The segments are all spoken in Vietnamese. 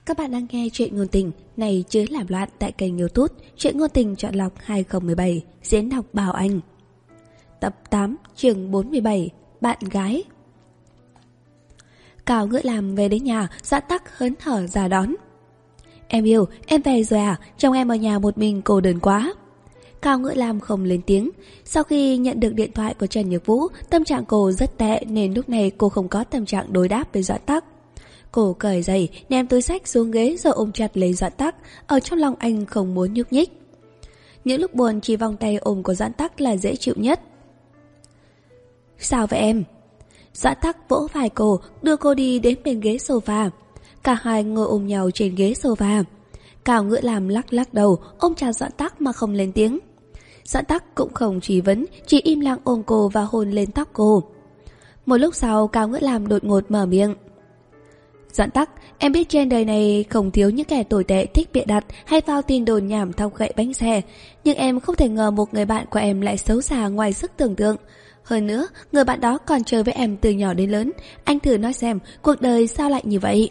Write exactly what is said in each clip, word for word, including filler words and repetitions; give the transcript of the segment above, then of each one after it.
Các bạn đang nghe chuyện ngôn tình này chứa làm loạn tại kênh YouTube Chuyện ngôn tình chọn lọc hai không một bảy, diễn đọc Bảo Anh. Tập tám, chương bốn mươi bảy, bạn gái. Cao Ngữ Làm về đến nhà, Doãn Tắc hớn hở ra đón. Em yêu, em về rồi à? Chồng em ở nhà một mình cô đơn quá. Cao Ngữ Làm không lên tiếng. Sau khi nhận được điện thoại của Trần Nhược Vũ, tâm trạng cô rất tệ nên lúc này cô không có tâm trạng đối đáp với Doãn Tắc. Cô cởi giày, ném túi xách xuống ghế rồi ôm chặt lấy Doãn Tắc, ở trong lòng anh không muốn nhúc nhích. Những lúc buồn chỉ vòng tay ôm của Doãn Tắc là dễ chịu nhất. Sao vậy em? Doãn Tắc vỗ vai cô, đưa cô đi đến bên ghế sofa. Cả hai ngồi ôm nhau trên ghế sofa. Cao Ngữ Làm lắc lắc đầu, ôm chặt Doãn Tắc mà không lên tiếng. Doãn Tắc cũng không truy vấn, chỉ im lặng ôm cô và hôn lên tóc cô. Một lúc sau, Cao Ngữ Làm đột ngột mở miệng. Doãn Tắc, em biết trên đời này không thiếu những kẻ tồi tệ thích bịa đặt hay phao tin đồn nhảm thọc gậy bánh xe, nhưng em không thể ngờ một người bạn của em lại xấu xa ngoài sức tưởng tượng. Hơn nữa, người bạn đó còn chơi với em từ nhỏ đến lớn. Anh thử nói xem, cuộc đời sao lại như vậy?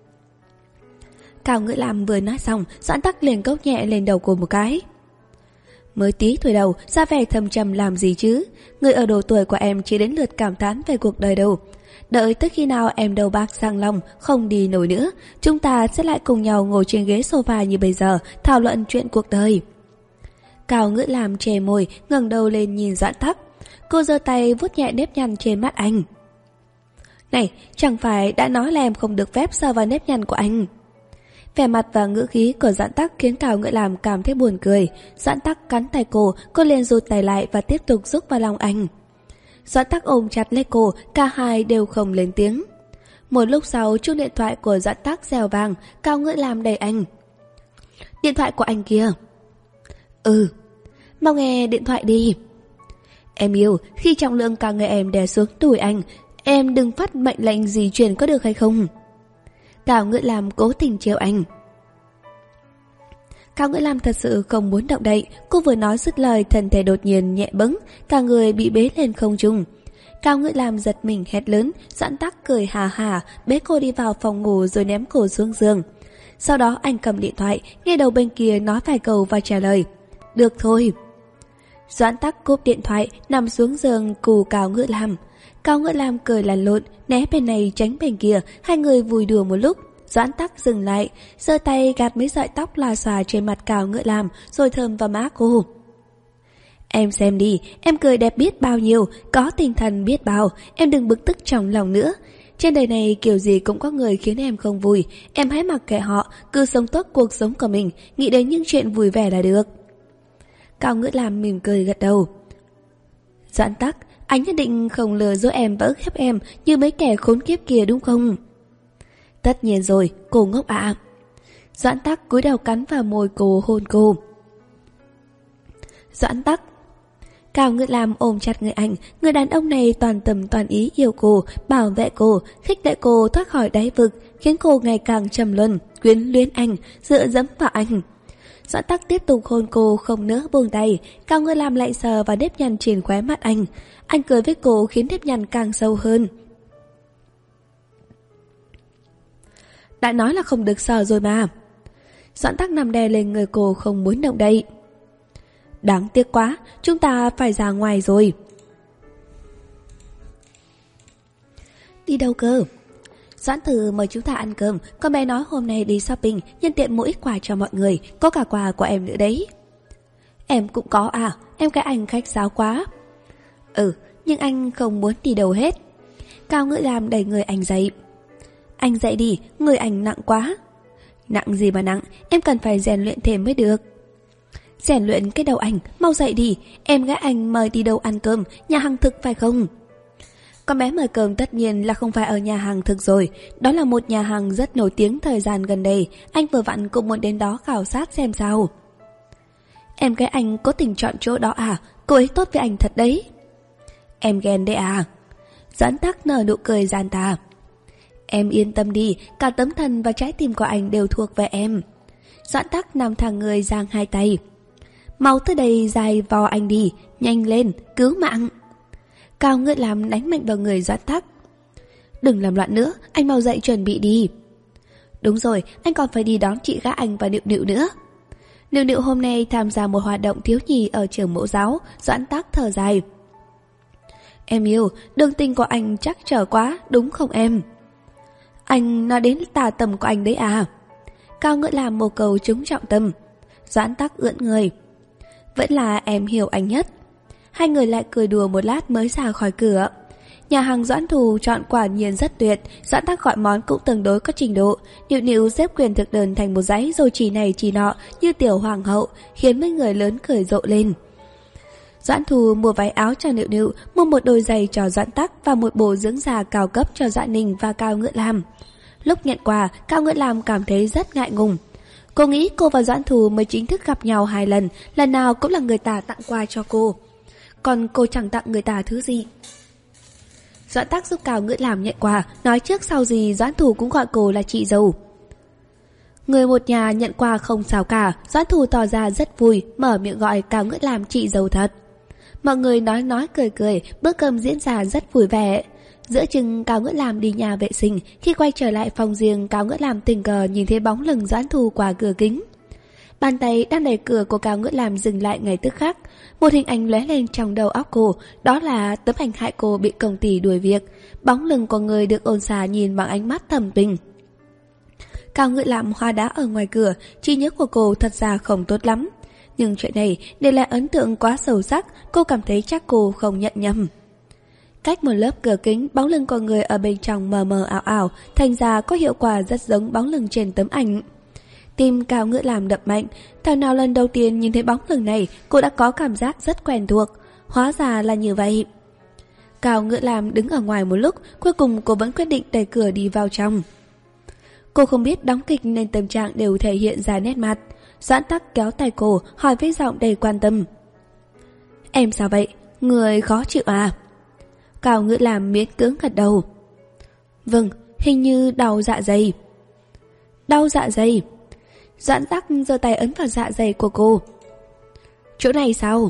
Cao Ngữ Làm vừa nói xong, Doãn Tắc liền cốc nhẹ lên đầu cô một cái. Mới tí tuổi đầu, ra vẻ thâm trầm làm gì chứ? Người ở độ tuổi của em chỉ đến lượt cảm thán về cuộc đời đâu. Đợi tới khi nào em đầu bạc sang lòng, không đi nổi nữa, chúng ta sẽ lại cùng nhau ngồi trên ghế sofa như bây giờ, thảo luận chuyện cuộc đời. Cao Ngữ Làm chè môi, ngẩng đầu lên nhìn Doãn Tắc. Cô giơ tay vuốt nhẹ nếp nhăn trên mắt anh. Này, chẳng phải đã nói là em không được phép sờ vào nếp nhăn của anh? Vẻ mặt và ngữ khí của Doãn Tắc khiến Cao Ngữ Làm cảm thấy buồn cười. Doãn Tắc cắn tay cô, cô liền rụt tay lại và tiếp tục rúc vào lòng anh. Doãn Tắc ôm chặt lấy cô, cả hai đều không lên tiếng. Một lúc sau, chuông điện thoại của Doãn Tắc reo vang. Cao Ngữ Làm đẩy anh. Điện thoại của anh kia. Ừ, mau nghe điện thoại đi. Em yêu, khi trọng lượng cả người em đè xuống đùi anh, em đừng phát mệnh lệnh gì truyền có được hay không? Cao Ngữ Làm cố tình trêu anh. Cao Ngữ Làm thật sự không muốn động đậy. Cô vừa nói dứt lời, thân thể đột nhiên nhẹ bẫng, cả người bị bế lên không trung. Cao Ngữ Làm giật mình hét lớn. Doãn Tắc cười hà hà, bế cô đi vào phòng ngủ rồi ném cô xuống giường. Sau đó anh cầm điện thoại, nghe đầu bên kia nói vài câu và trả lời. Được thôi. Doãn Tắc cúp điện thoại, nằm xuống giường cù Cao Ngữ Làm. Cao Ngữ Làm cười lăn lộn, né bên này tránh bên kia, hai người vui đùa một lúc. Doãn Tắc dừng lại, giơ tay gạt mấy sợi tóc lòa xòa trên mặt Cao Ngữ Làm, rồi thơm vào má cô. Em xem đi, em cười đẹp biết bao nhiêu, có tinh thần biết bao, em đừng bực tức trong lòng nữa. Trên đời này kiểu gì cũng có người khiến em không vui, em hãy mặc kệ họ, cứ sống tốt cuộc sống của mình, nghĩ đến những chuyện vui vẻ là được. Cao Ngữ Làm mỉm cười gật đầu. Doãn Tắc, anh nhất định không lừa dối em và ức hiếp em như mấy kẻ khốn kiếp kia đúng không? Tất nhiên rồi, cô ngốc ạ. À. Doãn Tắc cúi đầu cắn vào môi cô, hôn cô. Doãn Tắc. Cao Ngữ Làm ôm chặt người anh. Người đàn ông này toàn tâm toàn ý yêu cô, bảo vệ cô, khích lệ cô thoát khỏi đáy vực, khiến cô ngày càng trầm luân, quyến luyến anh, dựa dẫm vào anh. Doãn Tắc tiếp tục hôn cô không nỡ buông tay. Cao Ngữ Làm lại sờ vào nếp nhăn trên khóe mắt anh. Anh cười với cô khiến nếp nhăn càng sâu hơn. Đã nói là không được sờ rồi mà. Doãn Tắc nằm đè lên người cô không muốn động đậy. Đáng tiếc quá, chúng ta phải ra ngoài rồi. Đi đâu cơ? Doãn Tử mời chúng ta ăn cơm. Con bé nói hôm nay đi shopping, nhân tiện mua ít quà cho mọi người. Có cả quà của em nữa đấy. Em cũng có à? Em cái anh khách sáo quá. Ừ, nhưng anh không muốn đi đâu hết. Cao Ngữ Làm đẩy người anh dậy. Anh dậy đi, người anh nặng quá. Nặng gì mà nặng, em cần phải rèn luyện thêm mới được. Rèn luyện cái đầu anh, mau dậy đi. Em gái anh mời đi đâu ăn cơm, nhà hàng thực phải không? Con bé mời cơm tất nhiên là không phải ở nhà hàng thực rồi. Đó là một nhà hàng rất nổi tiếng thời gian gần đây. Anh vừa vặn cũng muốn đến đó khảo sát xem sao. Em gái anh có tình chọn chỗ đó à? Cô ấy tốt với anh thật đấy. Em ghen đấy à? Doãn Tắc nở nụ cười gian tà. Em yên tâm đi, cả tấm thân và trái tim của anh đều thuộc về em. Doãn Tắc nằm thẳng người giang hai tay. Mau tới đây dài vào anh đi, nhanh lên, cứu mạng. Cao Ngữ Làm đánh mạnh vào người Doãn Tắc. Đừng làm loạn nữa, anh mau dậy chuẩn bị đi. Đúng rồi, anh còn phải đi đón chị gái anh và Nịu Nịu nữa. Nịu Nịu hôm nay tham gia một hoạt động thiếu nhi ở trường mẫu giáo. Doãn Tắc thở dài. Em yêu, đường tình của anh chắc trở quá, đúng không em? Anh nói đến tà tầm của anh đấy à? Cao Ngữ làm một câu trúng trọng tâm. Doãn Tắc ưỡn người. Vẫn là em hiểu anh nhất. Hai người lại cười đùa một lát mới ra khỏi cửa. Nhà hàng Doãn Thù chọn quả nhiên rất tuyệt. Doãn Tắc gọi món cũng tương đối có trình độ. Nịu Nịu xếp quyền thực đơn thành một dãy rồi chỉ này chỉ nọ như tiểu hoàng hậu, khiến mấy người lớn cười rộ lên. Doãn Thù mua váy áo cho Nịu Nịu, mua một đôi giày cho Doãn Tắc và một bộ dưỡng da cao cấp cho Doãn Ninh và Cao Ngữ Lam. Lúc nhận quà, Cao Ngữ Lam cảm thấy rất ngại ngùng. Cô nghĩ cô và Doãn Thù mới chính thức gặp nhau hai lần, lần nào cũng là người ta tặng quà cho cô. Còn cô chẳng tặng người ta thứ gì. Doãn Tắc giúp Cao Ngữ Lam nhận quà, nói trước sau gì Doãn Thù cũng gọi cô là chị dâu. Người một nhà nhận quà không sao cả, Doãn Thù tỏ ra rất vui, mở miệng gọi Cao Ngữ Lam chị dâu thật. Mọi người nói nói cười cười, bữa cơm diễn ra rất vui vẻ. Giữa chừng Cao Ngữ Lam đi nhà vệ sinh, khi quay trở lại phòng riêng, Cao Ngữ Lam tình cờ nhìn thấy bóng lưng Doãn Thù qua cửa kính. Bàn tay đang đẩy cửa của Cao Ngữ Lam dừng lại ngay tức khắc. Một hình ảnh lóe lên trong đầu óc cô, đó là tấm ảnh hại cô bị công ty đuổi việc. Bóng lưng của người được ôn xà nhìn bằng ánh mắt thầm tình. Cao Ngữ Lam hoa đá ở ngoài cửa, trí nhớ của cô thật ra không tốt lắm. Nhưng chuyện này để lại ấn tượng quá sâu sắc, cô cảm thấy chắc cô không nhận nhầm. Cách một lớp cửa kính, bóng lưng của người ở bên trong mờ mờ ảo ảo, thành ra có hiệu quả rất giống bóng lưng trên tấm ảnh. Tim Cao Ngữ Lam đập mạnh, thảo nào lần đầu tiên nhìn thấy bóng lưng này, cô đã có cảm giác rất quen thuộc. Hóa ra là như vậy. Cao Ngữ Lam đứng ở ngoài một lúc, cuối cùng cô vẫn quyết định đẩy cửa đi vào trong. Cô không biết đóng kịch nên tâm trạng đều thể hiện ra nét mặt. Doãn Tắc kéo tay cô, hỏi với giọng đầy quan tâm. Em sao vậy? Người khó chịu à? Cao Ngữ Lam miễn cưỡng gật đầu. Vâng, hình như đau dạ dày. Đau dạ dày? Doãn Tắc giơ tay ấn vào dạ dày của cô. Chỗ này sao?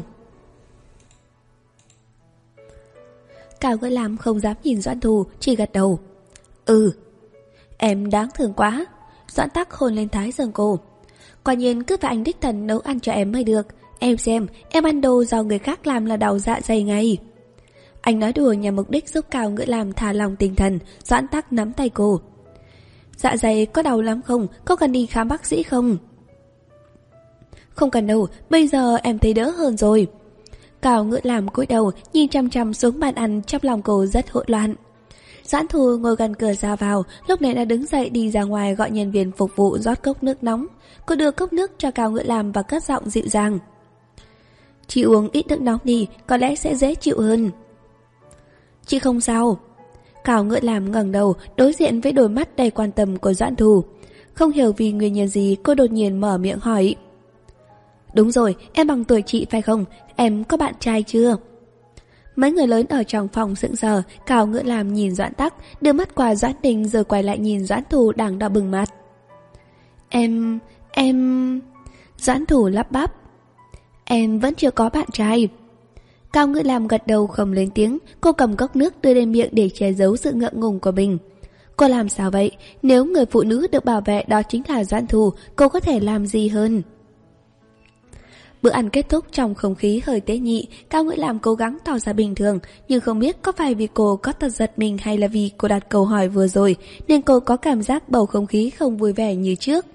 Cao Ngữ Lam không dám nhìn Doãn Thù, chỉ gật đầu. Ừ. Em đáng thương quá. Doãn Tắc hôn lên thái dương cô. Quả nhiên cứ phải anh đích thân nấu ăn cho em mới được. Em xem, em ăn đồ do người khác làm là đau dạ dày ngay. Anh nói đùa nhằm mục đích giúp Cao Ngữ Lam thả lòng tinh thần. Doãn Tắc nắm tay cô. Dạ dày có đau lắm không? Có cần đi khám bác sĩ không? Không cần đâu, bây giờ em thấy đỡ hơn rồi. Cao Ngữ Lam cúi đầu nhìn chăm chăm xuống bàn ăn, trong lòng cô rất hỗn loạn. Doãn Thù ngồi gần cửa ra vào, lúc này đã đứng dậy đi ra ngoài gọi nhân viên phục vụ rót cốc nước nóng. Cô đưa cốc nước cho Cao Ngữ Lam và cất giọng dịu dàng. Chị uống ít nước nóng đi, có lẽ sẽ dễ chịu hơn. Chị không sao. Cao Ngữ Lam ngẩng đầu đối diện với đôi mắt đầy quan tâm của Doãn Thù. Không hiểu vì nguyên nhân gì cô đột nhiên mở miệng hỏi. Đúng rồi, em bằng tuổi chị phải không? Em có bạn trai chưa? Mấy người lớn ở trong phòng sững sờ. Cao Ngữ Lam nhìn Doãn Tắc, đưa mắt qua Doãn Đình rồi quay lại nhìn Doãn Thù đang đỏ bừng mặt. Em... em... Doãn Thù lắp bắp. Em vẫn chưa có bạn trai. Cao Ngữ Lam gật đầu không lên tiếng. Cô cầm cốc nước đưa lên miệng để che giấu sự ngượng ngùng của mình. Cô làm sao vậy? Nếu người phụ nữ được bảo vệ đó chính là Doãn Thù, cô có thể làm gì hơn? Bữa ăn kết thúc trong không khí hơi tế nhị. Cao Ngữ Lam cố gắng tỏ ra bình thường, nhưng không biết có phải vì cô có tật giật mình hay là vì cô đặt câu hỏi vừa rồi nên cô có cảm giác bầu không khí không vui vẻ như trước.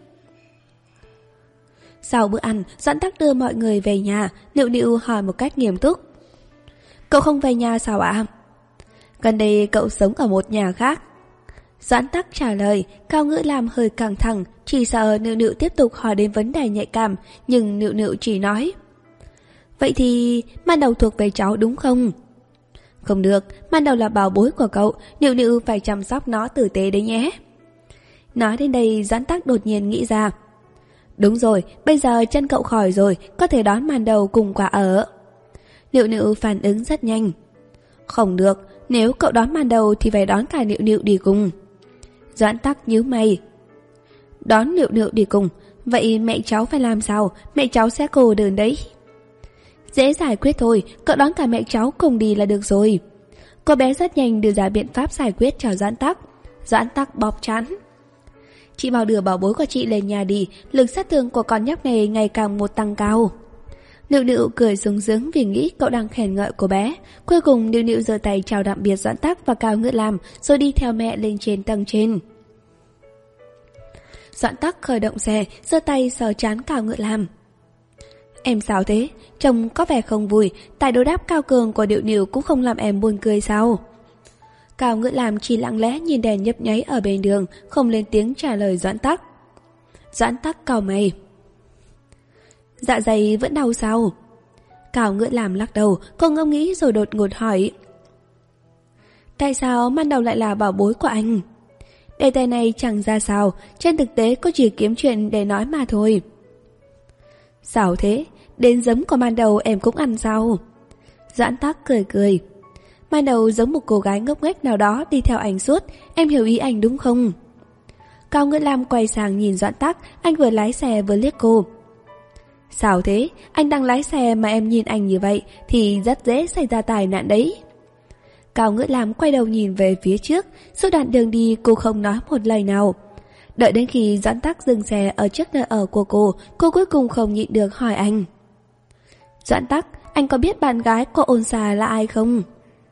Sau bữa ăn, Doãn Tắc đưa mọi người về nhà. Nịu Nịu hỏi một cách nghiêm túc. Cậu không về nhà sao ạ? Gần đây cậu sống ở một nhà khác. Doãn Tắc trả lời. Cao Ngữ Lam hơi căng thẳng, chỉ sợ Nịu Nịu tiếp tục hỏi đến vấn đề nhạy cảm, nhưng Nịu Nịu chỉ nói. Vậy thì Man Đầu thuộc về cháu đúng không? Không được, Man Đầu là bảo bối của cậu, Nịu Nịu phải chăm sóc nó tử tế đấy nhé. Nói đến đây Doãn Tắc đột nhiên nghĩ ra. Đúng rồi, bây giờ chân cậu khỏi rồi, có thể đón Man Đầu cùng qua ở. Nịu Nịu phản ứng rất nhanh. Không được, nếu cậu đón Man Đầu thì phải đón cả Nịu Nịu đi cùng. Doãn Tắc nhíu mày. Đón Nịu Nịu đi cùng, vậy mẹ cháu phải làm sao? Mẹ cháu sẽ cô đơn đấy. Dễ giải quyết thôi, cậu đón cả mẹ cháu cùng đi là được rồi. Cô bé rất nhanh đưa ra biện pháp giải quyết cho Doãn Tắc. Doãn Tắc bóp trán. Chị mau đưa bảo bối của chị lên nhà đi, lực sát thương của con nhóc này ngày càng một tăng cao. Nịu Nịu cười sung sướng vì nghĩ cậu đang khen ngợi cô bé. Cuối cùng Nịu Nịu giơ tay chào tạm biệt Doãn Tắc và Cao Ngữ Lam rồi đi theo mẹ lên trên tầng trên. Doãn Tắc khởi động xe, giơ tay sờ trán Cao Ngữ Lam. Em sao thế? Trông có vẻ không vui, tài đối đáp cao cường của Nịu Nịu cũng không làm em buồn cười sao? Cao Ngữ Lam chỉ lặng lẽ nhìn đèn nhấp nháy ở bên đường, không lên tiếng trả lời Doãn Tắc. Doãn Tắc cau mày. Dạ dày vẫn đau sao? Cao Ngữ Lam lắc đầu, cô ngẫm nghĩ rồi đột ngột hỏi. Tại sao man đầu lại là bảo bối của anh? Đề tài này chẳng ra sao, trên thực tế cô chỉ kiếm chuyện để nói mà thôi. Sao thế? Đến giấm của man đầu em cũng ăn sao? Doãn Tắc cười cười. Man đầu giống một cô gái ngốc nghếch nào đó đi theo anh suốt, em hiểu ý anh đúng không? Cao Ngữ Lam quay sang nhìn Doãn Tắc, anh vừa lái xe vừa liếc cô. Sao thế? Anh đang lái xe mà em nhìn anh như vậy thì rất dễ xảy ra tai nạn đấy. Cao Ngữ Lam quay đầu nhìn về phía trước, suốt đoạn đường đi cô không nói một lời nào. Đợi đến khi Doãn Tắc dừng xe ở trước nơi ở của cô, cô cuối cùng không nhịn được hỏi anh. Doãn Tắc, anh có biết bạn gái của Ôn Xà là ai không?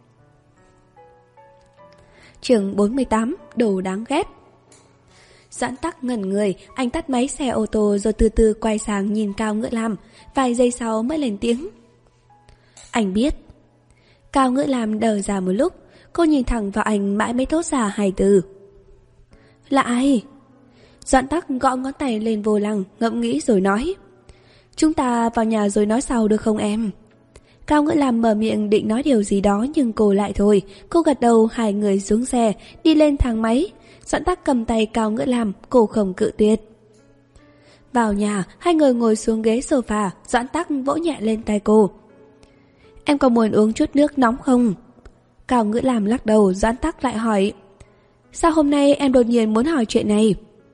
Chương bốn mươi tám, đồ đáng ghét. Doãn Tắc ngẩn người, anh tắt máy xe ô tô rồi từ từ quay sang nhìn Cao Ngữ Lam, vài giây sau mới lên tiếng. Anh biết. Cao Ngữ Lam đờ ra một lúc, cô nhìn thẳng vào anh mãi mới thốt ra hai từ. Là ai? Doãn Tắc gõ ngón tay lên vô lăng, ngẫm nghĩ rồi nói. Chúng ta vào nhà rồi nói sau được không em? Cao Ngữ Lam mở miệng định nói điều gì đó nhưng cô lại thôi. Cô gật đầu, hai người xuống xe, đi lên thang máy. Doãn Tắc cầm tay Cao Ngữ Lam, cô không cự tuyệt. Vào nhà, hai người ngồi xuống ghế sofa, Doãn Tắc vỗ nhẹ lên tay cô. Em có muốn uống chút nước nóng không? Cao Ngữ Lam lắc đầu, Doãn Tắc lại hỏi. Sao hôm nay em đột nhiên muốn hỏi chuyện này?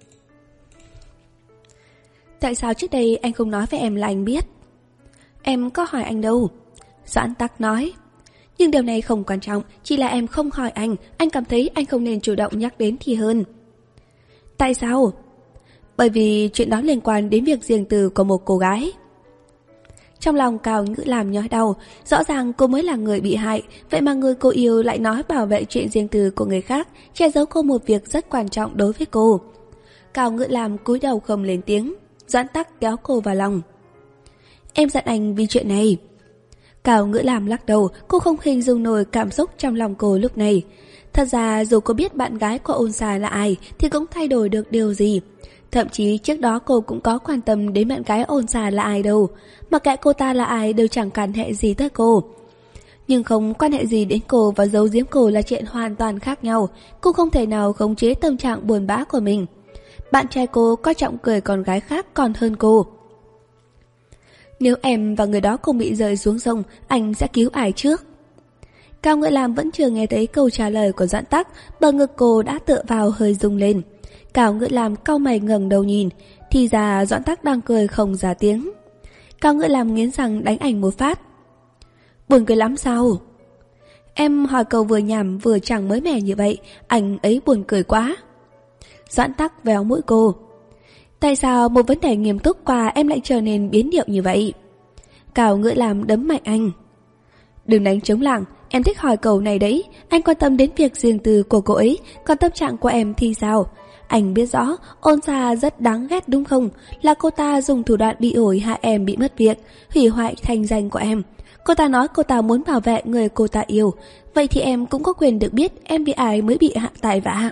Tại sao trước đây anh không nói với em là anh biết? Em có hỏi anh đâu. Doãn Tắc nói. Nhưng điều này không quan trọng, chỉ là em không hỏi anh, anh cảm thấy anh không nên chủ động nhắc đến thì hơn. Tại sao? Bởi vì chuyện đó liên quan đến việc riêng tư của một cô gái. Trong lòng Cao Ngữ Lam nhói đau, rõ ràng cô mới là người bị hại, vậy mà người cô yêu lại nói bảo vệ chuyện riêng tư của người khác, che giấu cô một việc rất quan trọng đối với cô. Cao Ngữ Lam cúi đầu không lên tiếng, Doãn Tắc kéo cô vào lòng. Em giận anh vì chuyện này. Cao Ngữ Lam lắc đầu, cô không hình dung nổi cảm xúc trong lòng cô lúc này. Thật ra dù cô biết bạn gái của Ôn Xà là ai thì cũng thay đổi được điều gì. Thậm chí trước đó cô cũng có quan tâm đến bạn gái Ôn Xà là ai đâu. Mặc kệ cô ta là ai đều chẳng quan hệ gì tới cô. Nhưng không quan hệ gì đến cô và giấu giếm cô là chuyện hoàn toàn khác nhau. Cô không thể nào khống chế tâm trạng buồn bã của mình. Bạn trai cô coi trọng cười con gái khác còn hơn cô. Nếu em và người đó cùng bị rơi xuống sông, anh sẽ cứu ai trước? Cao Ngữ Lam vẫn chưa nghe thấy câu trả lời của Doãn Tắc, bờ ngực cô đã tựa vào hơi rung lên. Cao Ngữ Lam cau mày ngẩng đầu nhìn, thì ra Doãn Tắc đang cười không ra tiếng. Cao Ngữ Lam nghiến răng đánh ảnh một phát. Buồn cười lắm sao? Em hỏi câu vừa nhảm vừa chẳng mới mẻ như vậy, anh ấy buồn cười quá. Doãn Tắc véo mũi cô. Tại sao một vấn đề nghiêm túc qua em lại trở nên biến điệu như vậy? Cao Ngữ Lam đấm mạnh anh. Đừng đánh trống lảng, em thích hỏi câu này đấy. Anh quan tâm đến việc riêng tư của cô ấy, còn tâm trạng của em thì sao? Anh biết rõ Ôn Xà rất đáng ghét đúng không? Là cô ta dùng thủ đoạn bị ổi hại em bị mất việc, hủy hoại thành danh của em. Cô ta nói cô ta muốn bảo vệ người cô ta yêu. Vậy thì em cũng có quyền được biết em bị ai mới bị hạ tài vạ.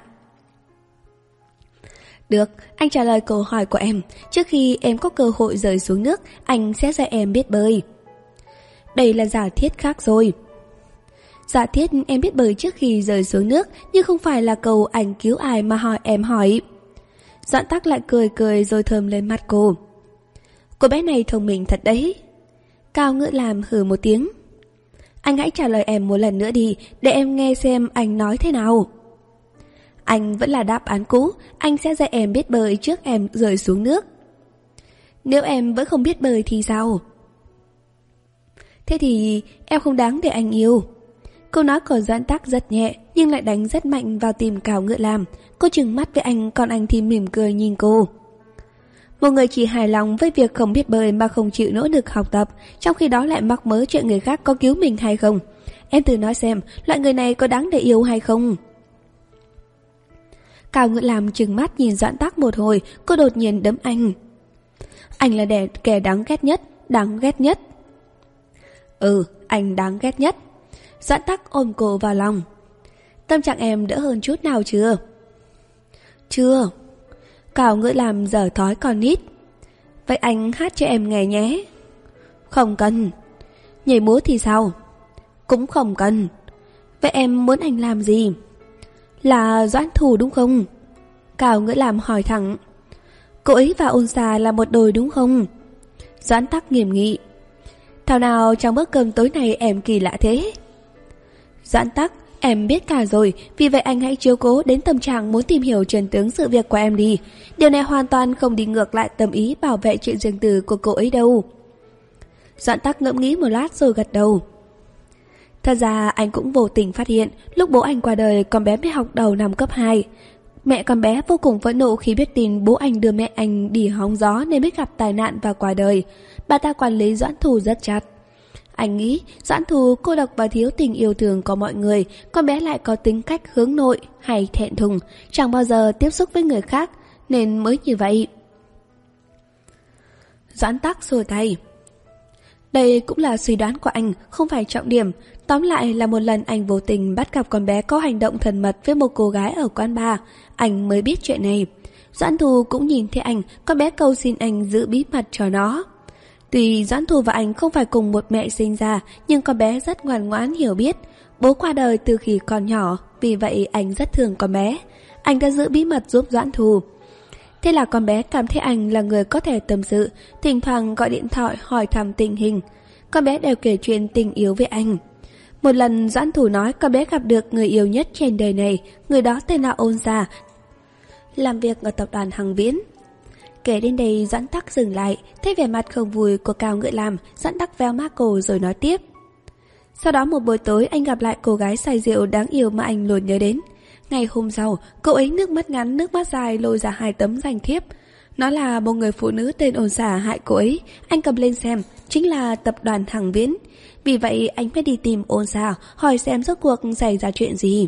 Được, anh trả lời câu hỏi của em. Trước khi em có cơ hội rơi xuống nước, anh sẽ dạy em biết bơi. Đây là giả thiết khác rồi. Giả thiết em biết bơi trước khi rơi xuống nước, nhưng không phải là câu anh cứu ai mà hỏi em hỏi. Doãn Tắc lại cười cười rồi thơm lên mặt cô. Cô bé này thông minh thật đấy. Cao Ngữ Lam hừ một tiếng. Anh hãy trả lời em một lần nữa đi, để em nghe xem anh nói thế nào. Anh vẫn là đáp án cũ, anh sẽ dạy em biết bơi trước em rơi xuống nước. Nếu em vẫn không biết bơi thì sao? Thế thì em không đáng để anh yêu. Câu nói của Doãn Tắc rất nhẹ nhưng lại đánh rất mạnh vào tim Cao Ngựa Lam. Cô trừng mắt với anh, còn anh thì mỉm cười nhìn cô. Một người chỉ hài lòng với việc không biết bơi mà không chịu nỗ lực học tập, trong khi đó lại mắc mớ chuyện người khác có cứu mình hay không. Em thử nói xem, loại người này có đáng để yêu hay không? Cao Ngựa Lam trừng mắt nhìn Doãn Tắc một hồi, cô đột nhiên đấm anh. Anh là đẻ, kẻ đáng ghét nhất, đáng ghét nhất. Ừ, anh đáng ghét nhất. Doãn Tắc ôm cô vào lòng. Tâm trạng em đỡ hơn chút nào chưa? Chưa. Cao Ngựa Lam giở thói con nít. Vậy anh hát cho em nghe nhé. Không cần. Nhảy múa thì sao? Cũng không cần. Vậy em muốn anh làm gì? Là Doãn Thù đúng không? Cao Ngựa Lam hỏi thẳng. Cô ấy và Ôn Xà là một đôi đúng không? Doãn Tắc nghiêm nghị. Thảo nào trong bữa cơm tối này em kỳ lạ thế? Doãn Tắc, em biết cả rồi, vì vậy anh hãy chiếu cố đến tâm trạng muốn tìm hiểu chân tướng sự việc của em đi. Điều này hoàn toàn không đi ngược lại tâm ý bảo vệ chuyện riêng tư của cô ấy đâu. Doãn Tắc ngẫm nghĩ một lát rồi gật đầu. Thật ra anh cũng vô tình phát hiện, lúc bố anh qua đời con bé mới học đầu năm cấp hai. Mẹ con bé vô cùng phẫn nộ khi biết tin bố anh đưa mẹ anh đi hóng gió nên mới gặp tai nạn và qua đời. Bà ta quản lý Doãn Thù rất chặt. Anh nghĩ Doãn Thù cô độc và thiếu tình yêu thương của mọi người, con bé lại có tính cách hướng nội hay thẹn thùng, chẳng bao giờ tiếp xúc với người khác, nên mới như vậy. Doãn Tắc xua tay. Đây cũng là suy đoán của anh, không phải trọng điểm. Tóm lại là một lần anh vô tình bắt gặp con bé có hành động thân mật với một cô gái ở quán bar, anh mới biết chuyện này. Doãn Thù cũng nhìn thấy anh, con bé cầu xin anh giữ bí mật cho nó. Tuy Doãn Thù và anh không phải cùng một mẹ sinh ra, nhưng con bé rất ngoan ngoãn hiểu biết. Bố qua đời từ khi còn nhỏ, vì vậy anh rất thương con bé. Anh đã giữ bí mật giúp Doãn Thù. Thế là con bé cảm thấy anh là người có thể tâm sự, thỉnh thoảng gọi điện thoại hỏi thăm tình hình. Con bé đều kể chuyện tình yêu với anh. Một lần Doãn Thù nói con bé gặp được người yêu nhất trên đời này, người đó tên là Ôn Gia, làm việc ở tập đoàn Hằng Viễn. Kể đến đây Doãn Tắc dừng lại, thấy vẻ mặt không vui của Cao Ngựa Lam, Doãn Tắc véo má cô rồi nói tiếp. Sau đó một buổi tối anh gặp lại cô gái say rượu đáng yêu mà anh luôn nhớ đến. Ngày hôm sau, cô ấy nước mắt ngắn nước mắt dài lôi ra hai tấm danh thiếp. Nó là một người phụ nữ tên Ôn Xà hại cô ấy. Anh cầm lên xem, chính là tập đoàn Hằng Viễn. Vì vậy anh mới đi tìm Ôn Xà, hỏi xem rốt cuộc xảy ra chuyện gì.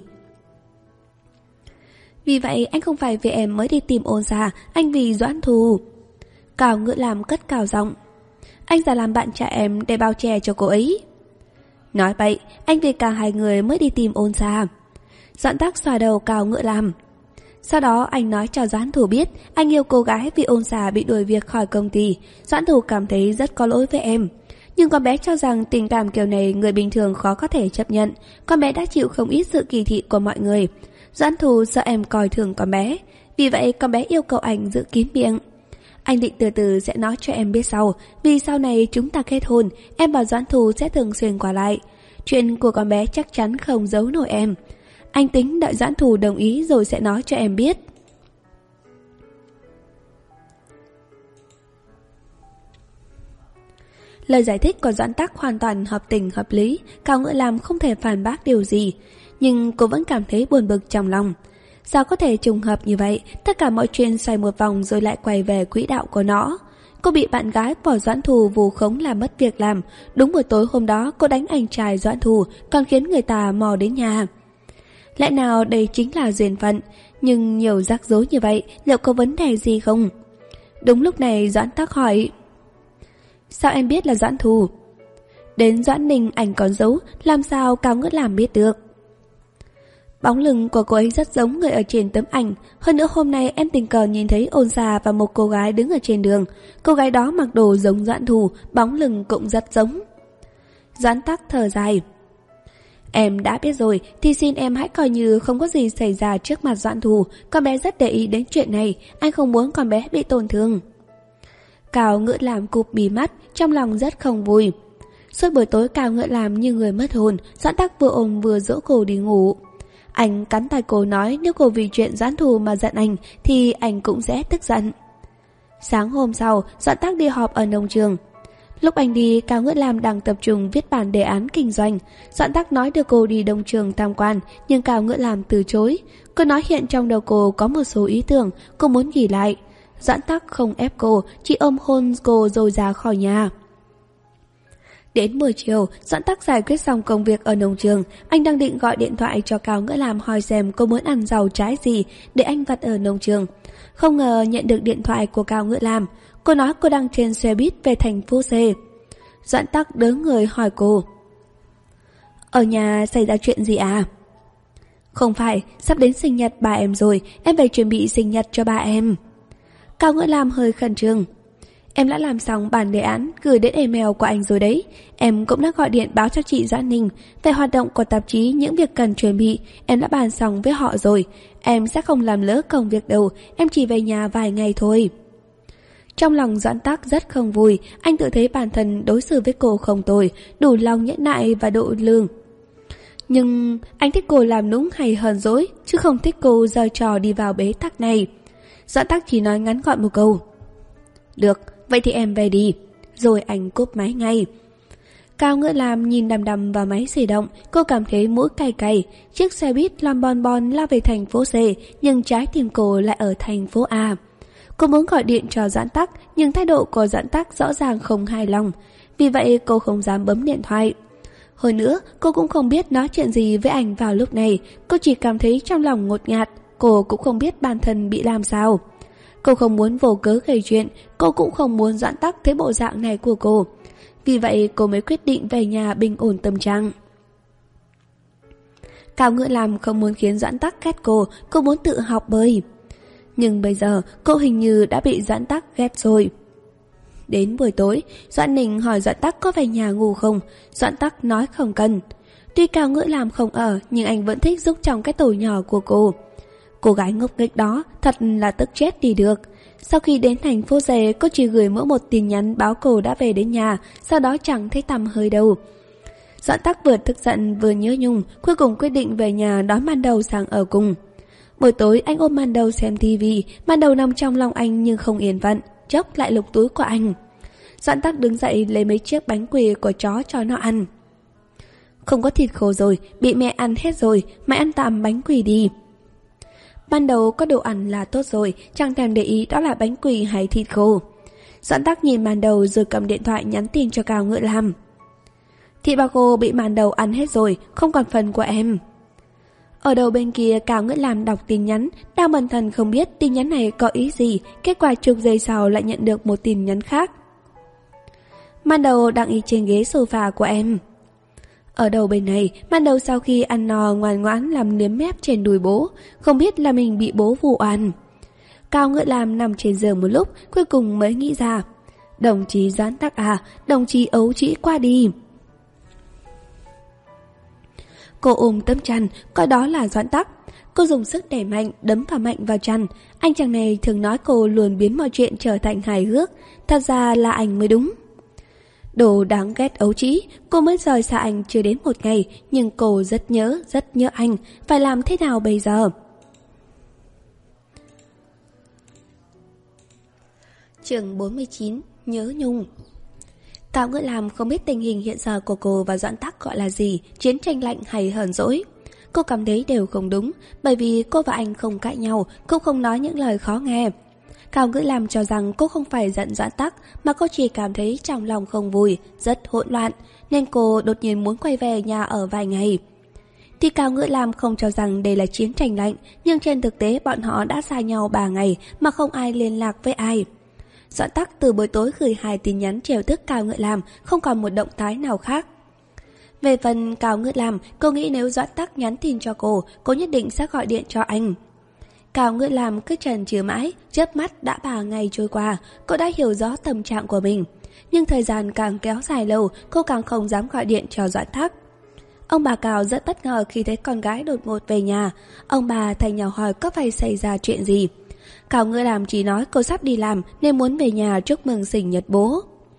Vì vậy anh không phải vì em mới đi tìm Ôn Xà, anh vì Doãn Thù. Cao Ngựa Lam cất cao giọng. Anh ra làm bạn trai em để bao che cho cô ấy. Nói vậy, anh vì cả hai người mới đi tìm Ôn Xà. Doãn Tắc xoa đầu Cao Ngựa Lam. Sau đó anh nói cho Doãn Thù biết anh yêu cô gái vì Ôn Xà bị đuổi việc khỏi công ty. Doãn Thù cảm thấy rất có lỗi với em. Nhưng con bé cho rằng tình cảm kiểu này người bình thường khó có thể chấp nhận. Con bé đã chịu không ít sự kỳ thị của mọi người. Doãn Thù sợ em coi thường con bé, vì vậy con bé yêu cầu anh giữ kín miệng. Anh định từ từ sẽ nói cho em biết sau, vì sau này chúng ta kết hôn, em và Doãn Thù sẽ thường xuyên qua lại. Chuyện của con bé chắc chắn không giấu nổi em. Anh tính đợi Doãn Thù đồng ý rồi sẽ nói cho em biết. Lời giải thích của Doãn Tắc hoàn toàn hợp tình hợp lý, Cao Ngựa Lam không thể phản bác điều gì, nhưng cô vẫn cảm thấy buồn bực trong lòng. Sao có thể trùng hợp như vậy, tất cả mọi chuyện xoay một vòng rồi lại quay về quỹ đạo của nó. Cô bị bạn gái của Doãn Thù vù khống làm mất việc làm. Đúng buổi tối hôm đó cô đánh anh trai Doãn Thù, còn khiến người ta mò đến nhà. Lẽ nào đây chính là duyên phận, nhưng nhiều rắc rối như vậy, liệu có vấn đề gì không? Đúng lúc này Doãn Tắc hỏi. Sao em biết là Doãn Thù? Đến Doãn Ninh anh còn giấu, làm sao Cao Ngựa Lam biết được? Bóng lưng của cô ấy rất giống người ở trên tấm ảnh. Hơn nữa hôm nay em tình cờ nhìn thấy Ôn Xà và một cô gái đứng ở trên đường. Cô gái đó mặc đồ giống Doãn Thù, bóng lưng cũng rất giống. Doãn Tắc thở dài. Em đã biết rồi thì xin em hãy coi như không có gì xảy ra trước mặt Doãn Thù. Con bé rất để ý đến chuyện này, anh không muốn con bé bị tổn thương. Cao Ngựa Lam cụp mí mắt, trong lòng rất không vui. Suốt buổi tối Cao Ngựa Lam như người mất hồn. Doãn Tắc vừa ôm vừa dỗ cô đi ngủ. Anh cắn tay cô nói nếu cô vì chuyện Doãn Thù mà giận anh thì anh cũng sẽ tức giận. Sáng hôm sau, Doãn Tắc đi họp ở nông trường. Lúc anh đi, Cao Ngữ Lam đang tập trung viết bản đề án kinh doanh. Doãn Tắc nói đưa cô đi Đông Trường tham quan, nhưng Cao Ngữ Lam từ chối. Cô nói hiện trong đầu cô có một số ý tưởng, cô muốn nghỉ lại. Doãn Tắc không ép cô, chỉ ôm hôn cô rồi ra khỏi nhà. Đến buổi chiều, Doãn Tắc giải quyết xong công việc ở nông trường. Anh đang định gọi điện thoại cho Cao Ngữ Lam hỏi xem cô muốn ăn rau trái gì để anh vặt ở nông trường. Không ngờ nhận được điện thoại của Cao Ngữ Lam. Cô nói cô đang trên xe buýt về thành phố C. Doãn Tắc đớ người hỏi cô: ở nhà xảy ra chuyện gì à? Không phải, sắp đến sinh nhật bà em rồi, em phải chuẩn bị sinh nhật cho bà em. Cao Ngữ Lam hơi khẩn trương: em đã làm xong bản đề án gửi đến email của anh rồi đấy. Em cũng đã gọi điện báo cho chị Doãn Ninh về hoạt động của tạp chí, những việc cần chuẩn bị em đã bàn xong với họ rồi. Em sẽ không làm lỡ công việc đâu, em chỉ về nhà vài ngày thôi. Trong lòng Doãn Tắc rất không vui. Anh tự thấy bản thân đối xử với cô không tồi, đủ lòng nhẫn nại và độ lương. Nhưng anh thích cô làm nũng hay hờn dỗi, chứ không thích cô giở trò đi vào bế tắc này. Doãn Tắc chỉ nói ngắn gọn một câu: được, vậy thì em về đi. Rồi anh cúp máy ngay. Cao Ngữ Lam nhìn đằm đằm vào máy di động. Cô cảm thấy mũi cay cay. Chiếc xe buýt làm bon bon lao về thành phố C, nhưng trái tim cô lại ở thành phố A. Cô muốn gọi điện cho Doãn Tắc, nhưng thái độ của Doãn Tắc rõ ràng không hài lòng. Vì vậy cô không dám bấm điện thoại. Hồi nữa cô cũng không biết nói chuyện gì với anh vào lúc này. Cô chỉ cảm thấy trong lòng ngột ngạt. Cô cũng không biết bản thân bị làm sao. Cô không muốn vô cớ gây chuyện. Cô cũng không muốn Doãn Tắc thấy bộ dạng này của cô. Vì vậy cô mới quyết định về nhà bình ổn tâm trạng. Cao Ngữ Lam không muốn khiến Doãn Tắc ghét cô. Cô muốn tự học bơi. Nhưng bây giờ cô hình như đã bị Doãn Tắc ghét rồi. Đến buổi tối, Doãn Ninh hỏi Doãn Tắc có về nhà ngủ không. Doãn Tắc nói không cần. Tuy Cao Ngữ Lam không ở, nhưng anh vẫn thích giúp trong cái tổ nhỏ của cô. Cô gái ngốc nghếch đó thật là tức chết đi được. Sau khi đến thành phố D, cô chỉ gửi mỗi một tin nhắn báo cô đã về đến nhà, sau đó chẳng thấy tăm hơi đâu. Doãn Tắc vừa tức giận vừa nhớ nhung, cuối cùng quyết định về nhà đón Man Đầu sang ở cùng. Buổi tối anh ôm Man Đầu xem tivi. Man Đầu nằm trong lòng anh nhưng không yên phận, chốc lại lục túi của anh. Doãn Tắc đứng dậy lấy mấy chiếc bánh quỳ của chó cho nó ăn. Không có thịt khô rồi, bị mẹ ăn hết rồi, mày ăn tạm bánh quỳ đi. Ban đầu có đồ ăn là tốt rồi, chẳng thèm để ý đó là bánh quỳ hay thịt khô. Doãn Tắc nhìn Man Đầu rồi cầm điện thoại nhắn tin cho Cao Ngữ Lam. Thịt ba cô bị Man Đầu ăn hết rồi, không còn phần của em. Ở đầu bên kia Cao Ngữ Lam đọc tin nhắn, đang bần thần không biết tin nhắn này có ý gì. Kết quả chục giây sau lại nhận được một tin nhắn khác. Man Đầu đang y trên ghế sofa của em. Ở đầu bên này, Man Đầu sau khi ăn no ngoan ngoãn làm liếm mép trên đùi bố, không biết là mình bị bố vu oan. Cao Ngữ Lam nằm trên giường một lúc, cuối cùng mới nghĩ ra. Đồng chí Doãn Tắc à, đồng chí ấu trĩ qua đi. Cô ôm tấm chăn, coi đó là Doãn Tắc. Cô dùng sức đẩy mạnh, đấm vào mạnh vào chăn. Anh chàng này thường nói cô luôn biến mọi chuyện trở thành hài hước. Thật ra là anh mới đúng. Đồ đáng ghét ấu trĩ. Cô mới rời xa anh chưa đến một ngày, nhưng cô rất nhớ, rất nhớ anh. Phải làm thế nào bây giờ? Chương bốn mươi chín. Nhớ nhung. Cao Ngữ Lam không biết tình hình hiện giờ của cô và Doãn Tắc gọi là gì, chiến tranh lạnh hay hờn dỗi. Cô cảm thấy đều không đúng, bởi vì cô và anh không cãi nhau, cũng không nói những lời khó nghe. Cao Ngữ Lam cho rằng cô không phải giận Doãn Tắc, mà cô chỉ cảm thấy trong lòng không vui, rất hỗn loạn, nên cô đột nhiên muốn quay về nhà ở vài ngày. Tuy Cao Ngữ Lam không cho rằng đây là chiến tranh lạnh, nhưng trên thực tế bọn họ đã xa nhau ba ngày mà không ai liên lạc với ai. Doãn Tắc từ buổi tối gửi hai tin nhắn trêu tức Cao Ngữ Lam, không còn một động thái nào khác. Về phần Cao Ngữ Lam, cô nghĩ nếu Doãn Tắc nhắn tin cho cô, cô nhất định sẽ gọi điện cho anh. Cao Ngữ Lam cứ chần chừ mãi, chớp mắt đã ba ngày trôi qua, cô đã hiểu rõ tâm trạng của mình. Nhưng thời gian càng kéo dài lâu, cô càng không dám gọi điện cho Doãn Tắc. Ông bà Cao rất bất ngờ khi thấy con gái đột ngột về nhà. Ông bà thay nhau hỏi có phải xảy ra chuyện gì. Cao Ngữ Lam chỉ nói cô sắp đi làm nên muốn về nhà chúc mừng sinh nhật bố.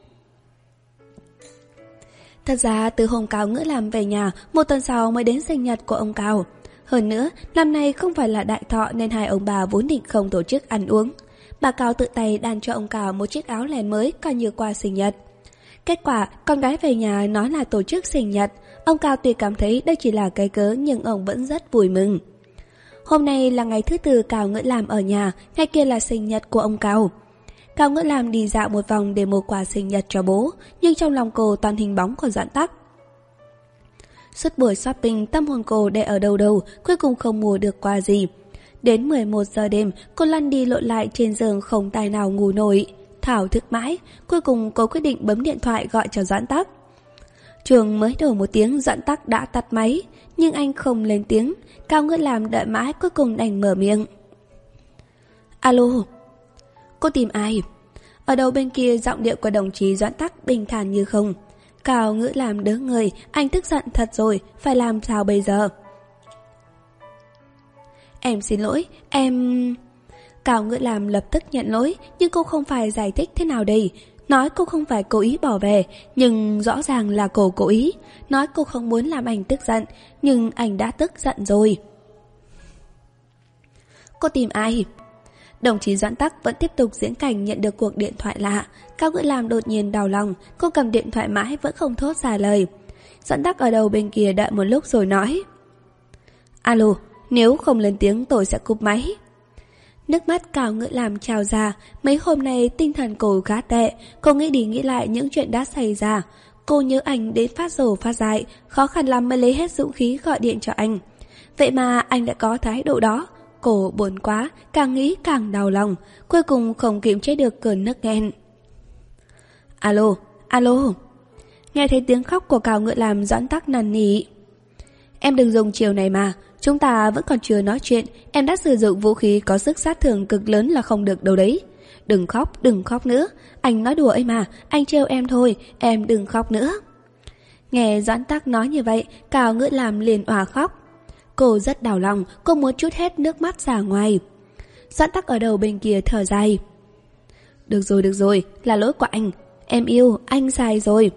Thật ra từ hôm Cao Ngữ Lam về nhà, một tuần sau mới đến sinh nhật của ông Cao. Hơn nữa, năm nay không phải là đại thọ nên hai ông bà vốn định không tổ chức ăn uống. Bà Cao tự tay đan cho ông Cao một chiếc áo len mới coi như quà sinh nhật. Kết quả con gái về nhà nói là tổ chức sinh nhật. Ông Cao tuy cảm thấy đây chỉ là cái cớ nhưng ông vẫn rất vui mừng. Hôm nay là ngày thứ tư Cao Ngữ Lam ở nhà, ngày kia là sinh nhật của ông Cao. Cao Ngữ Lam đi dạo một vòng để mua quà sinh nhật cho bố, nhưng trong lòng cô toàn hình bóng của Doãn Tắc. Suốt buổi shopping, tâm hồn cô để ở đâu đâu, cuối cùng không mua được quà gì. Đến mười một giờ đêm, cô lăn đi lộn lại trên giường không tài nào ngủ nổi. Thảo thức mãi, cuối cùng cô quyết định bấm điện thoại gọi cho Doãn Tắc. Chuông mới đổ một tiếng, Doãn Tắc đã tắt máy, nhưng anh không lên tiếng. Cao Ngữ Lam đợi mãi, cuối cùng đành mở miệng. Alo, cô tìm ai? Ở đầu bên kia giọng điệu của đồng chí Doãn Tắc bình thản như không. Cao Ngữ Lam đứng người, anh tức giận thật rồi, phải làm sao bây giờ? Em xin lỗi, em... Cao Ngữ Lam lập tức nhận lỗi, nhưng cô không phải giải thích thế nào đây. Nói cô không phải cố ý bỏ về, nhưng rõ ràng là cô cố ý. Nói cô không muốn làm anh tức giận, nhưng anh đã tức giận rồi. Cô tìm ai? Đồng chí Doãn Tắc vẫn tiếp tục diễn cảnh nhận được cuộc điện thoại lạ. Cao Ngữ Lam đột nhiên đau lòng, cô cầm điện thoại mãi vẫn không thốt ra lời. Doãn Tắc ở đầu bên kia đợi một lúc rồi nói. Alo, nếu không lên tiếng tôi sẽ cúp máy. Nước mắt Cao Ngữ Lam trào ra. Mấy hôm nay tinh thần cô khá tệ. Cô nghĩ đi nghĩ lại những chuyện đã xảy ra. Cô nhớ anh đến phát rồ phát dại, khó khăn lắm mới lấy hết dũng khí gọi điện cho anh. Vậy mà anh đã có thái độ đó. Cô buồn quá, càng nghĩ càng đau lòng. Cuối cùng không kiềm chế được cơn nức nghẹn. Alo, alo. Nghe thấy tiếng khóc của Cao Ngữ Lam, Doãn Tắc năn nỉ. Em đừng dùng chiều này mà, chúng ta vẫn còn chưa nói chuyện. Em đã sử dụng vũ khí có sức sát thương cực lớn là không được đâu đấy. Đừng khóc, đừng khóc nữa. Anh nói đùa ấy mà, anh trêu em thôi, em đừng khóc nữa. Nghe Doãn Tắc nói như vậy, Cao Ngữ Lam liền òa khóc. Cô rất đau lòng, cô muốn trút hết nước mắt ra ngoài. Doãn Tắc ở đầu bên kia thở dài. Được rồi, được rồi, là lỗi của anh. Em yêu, anh sai rồi.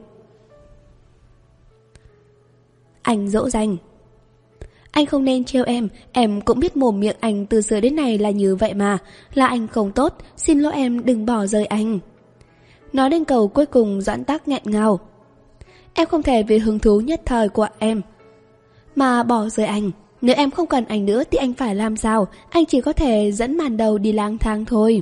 Anh dỗ dành. Anh không nên trêu em, em cũng biết mồm miệng anh từ xưa đến nay là như vậy mà. Là anh không tốt, xin lỗi em, đừng bỏ rơi anh. Nói đến câu cuối cùng, Doãn Tắc nghẹn ngào. Em không thể vì hứng thú nhất thời của em mà bỏ rơi anh. Nếu em không cần anh nữa thì anh phải làm sao? Anh chỉ có thể dẫn màn đầu đi lang thang thôi.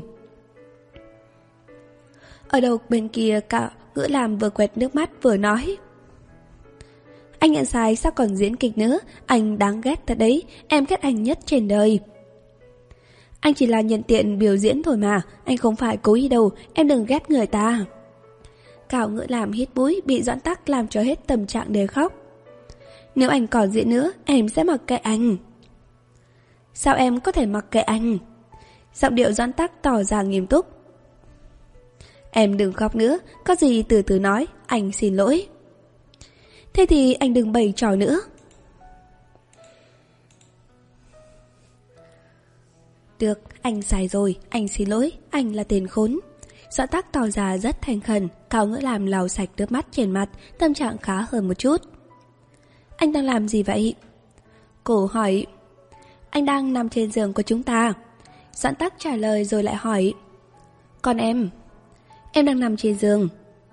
Ở đầu bên kia Cao Ngữ Lam vừa quẹt nước mắt vừa nói. Anh nhận sai, sao còn diễn kịch nữa? Anh đáng ghét thật đấy, em ghét anh nhất trên đời. Anh chỉ là nhận tiện biểu diễn thôi mà, anh không phải cố ý đâu, em đừng ghét người ta. Cao Ngữ Lam hít mũi, bị Doãn Tắc làm cho hết tâm trạng để khóc. Nếu anh còn diễn nữa, em sẽ mặc kệ anh. Sao em có thể mặc kệ anh? Giọng điệu Doãn Tắc tỏ ra nghiêm túc. Em đừng khóc nữa, có gì từ từ nói, anh xin lỗi. Thế thì anh đừng bày trò nữa. Được, anh sai rồi, anh xin lỗi, anh là tên khốn. Doãn Tắc tỏ ra rất thành khẩn. Cao Ngữ Lam lau sạch nước mắt trên mặt, tâm trạng khá hơn một chút. Anh đang làm gì vậy? Cô hỏi. Anh đang nằm trên giường của chúng ta. Doãn Tắc trả lời rồi lại hỏi. Còn em? Em đang nằm trên giường.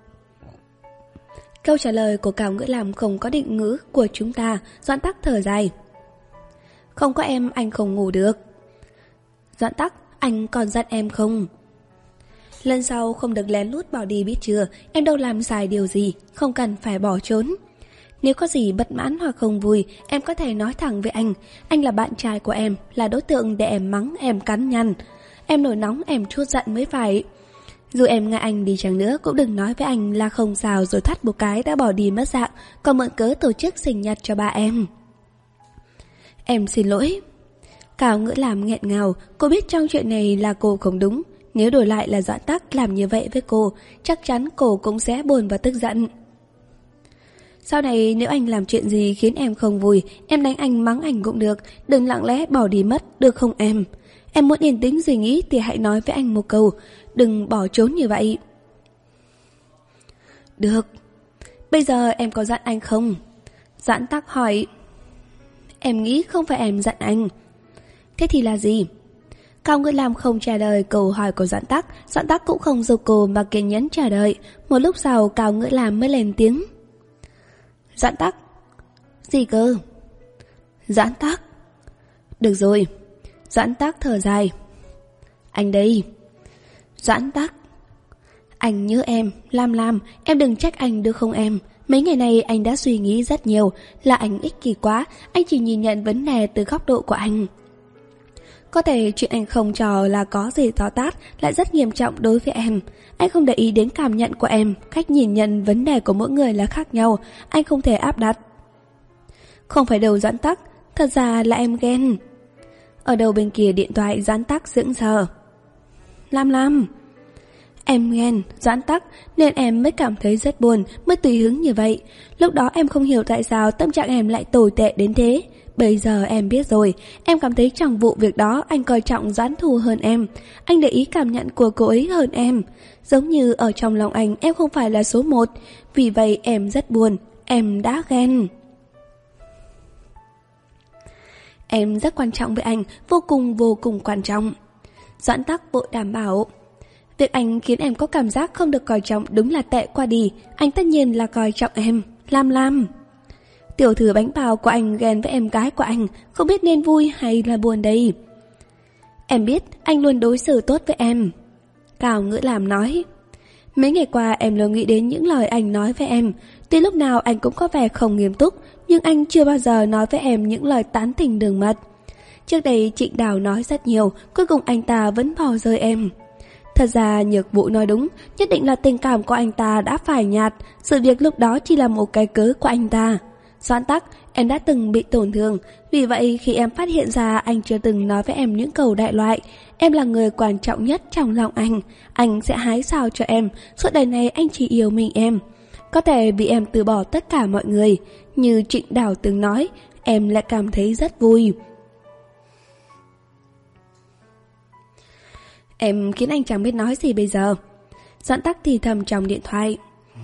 Câu trả lời của Cao Ngữ Lam không có định ngữ của chúng ta. Doãn Tắc thở dài. Không có em anh không ngủ được. Doãn Tắc, anh còn dặn em không? Lần sau không được lén lút bỏ đi biết chưa? Em đâu làm sai điều gì, không cần phải bỏ trốn. Nếu có gì bất mãn hoặc không vui, em có thể nói thẳng với anh. Anh là bạn trai của em, là đối tượng để em mắng, em cắn nhằn. Em nổi nóng, em trút giận mới phải. Dù em ngại anh đi chăng nữa, cũng đừng nói với anh là không sao rồi thắt một cái đã bỏ đi mất dạng, còn mượn cớ tổ chức sinh nhật cho ba em. Em xin lỗi. Cao Ngữ Lam nghẹn ngào, cô biết trong chuyện này là cô không đúng. Nếu đổi lại là Doãn Tắc làm như vậy với cô, chắc chắn cô cũng sẽ buồn và tức giận. Sau này nếu anh làm chuyện gì khiến em không vui, em đánh anh mắng anh cũng được, đừng lặng lẽ bỏ đi mất, được không em? Em muốn yên tĩnh suy nghĩ thì hãy nói với anh một câu, đừng bỏ trốn như vậy. Được. Bây giờ em có dặn anh không? Doãn Tắc hỏi. Em nghĩ không phải em dặn anh. Thế thì là gì? Cao Ngữ Lam không trả lời câu hỏi của Doãn Tắc, Doãn Tắc cũng không giục cô mà kiên nhẫn chờ đợi. Một lúc sau Cao Ngữ Lam mới lên tiếng. Doãn Tắc. Gì cơ? Doãn Tắc. Được rồi. Doãn Tắc thở dài. Anh đây. Doãn Tắc. Anh nhớ em, Lam Lam, em đừng trách anh được không em? Mấy ngày nay anh đã suy nghĩ rất nhiều, là anh ích kỷ quá, anh chỉ nhìn nhận vấn đề từ góc độ của anh. Có thể chuyện anh không cho là có gì to tát lại rất nghiêm trọng đối với em. Anh không để ý đến cảm nhận của em, cách nhìn nhận vấn đề của mỗi người là khác nhau, anh không thể áp đặt. Không phải đâu Doãn Tắc, thật ra là em ghen. Ở đầu bên kia điện thoại Doãn Tắc sững sờ. Lam Lam. Em ghen, Doãn Tắc, nên em mới cảm thấy rất buồn, mới tùy hứng như vậy. Lúc đó em không hiểu tại sao tâm trạng em lại tồi tệ đến thế. Bây giờ em biết rồi, em cảm thấy trong vụ việc đó anh coi trọng Doãn Thù hơn em. Anh để ý cảm nhận của cô ấy hơn em. Giống như ở trong lòng anh em không phải là số một. Vì vậy em rất buồn, em đã ghen. Em rất quan trọng với anh, vô cùng vô cùng quan trọng. Doãn Tắc vội đảm bảo. Việc anh khiến em có cảm giác không được coi trọng đúng là tệ qua đi. Anh tất nhiên là coi trọng em, Lam Lam. Tiểu thư bánh bao của anh ghen với em gái của anh, không biết nên vui hay là buồn đây. Em biết anh luôn đối xử tốt với em. Cao Ngữ Lam nói. Mấy ngày qua em luôn nghĩ đến những lời anh nói với em. Tuy lúc nào anh cũng có vẻ không nghiêm túc, nhưng anh chưa bao giờ nói với em những lời tán tỉnh đường mật. Trước đây Trịnh Đào nói rất nhiều, cuối cùng anh ta vẫn bỏ rơi em. Thật ra Nhược Vũ nói đúng, nhất định là tình cảm của anh ta đã phải nhạt, sự việc lúc đó chỉ là một cái cớ của anh ta. Doãn Tắc, em đã từng bị tổn thương, vì vậy khi em phát hiện ra anh chưa từng nói với em những câu đại loại, em là người quan trọng nhất trong lòng anh, anh sẽ hái sao cho em, suốt đời này anh chỉ yêu mình em. Có thể vì em từ bỏ tất cả mọi người, như Trịnh Đào từng nói, em lại cảm thấy rất vui. Em khiến anh chẳng biết nói gì bây giờ. Doãn Tắc thì thầm trong điện thoại.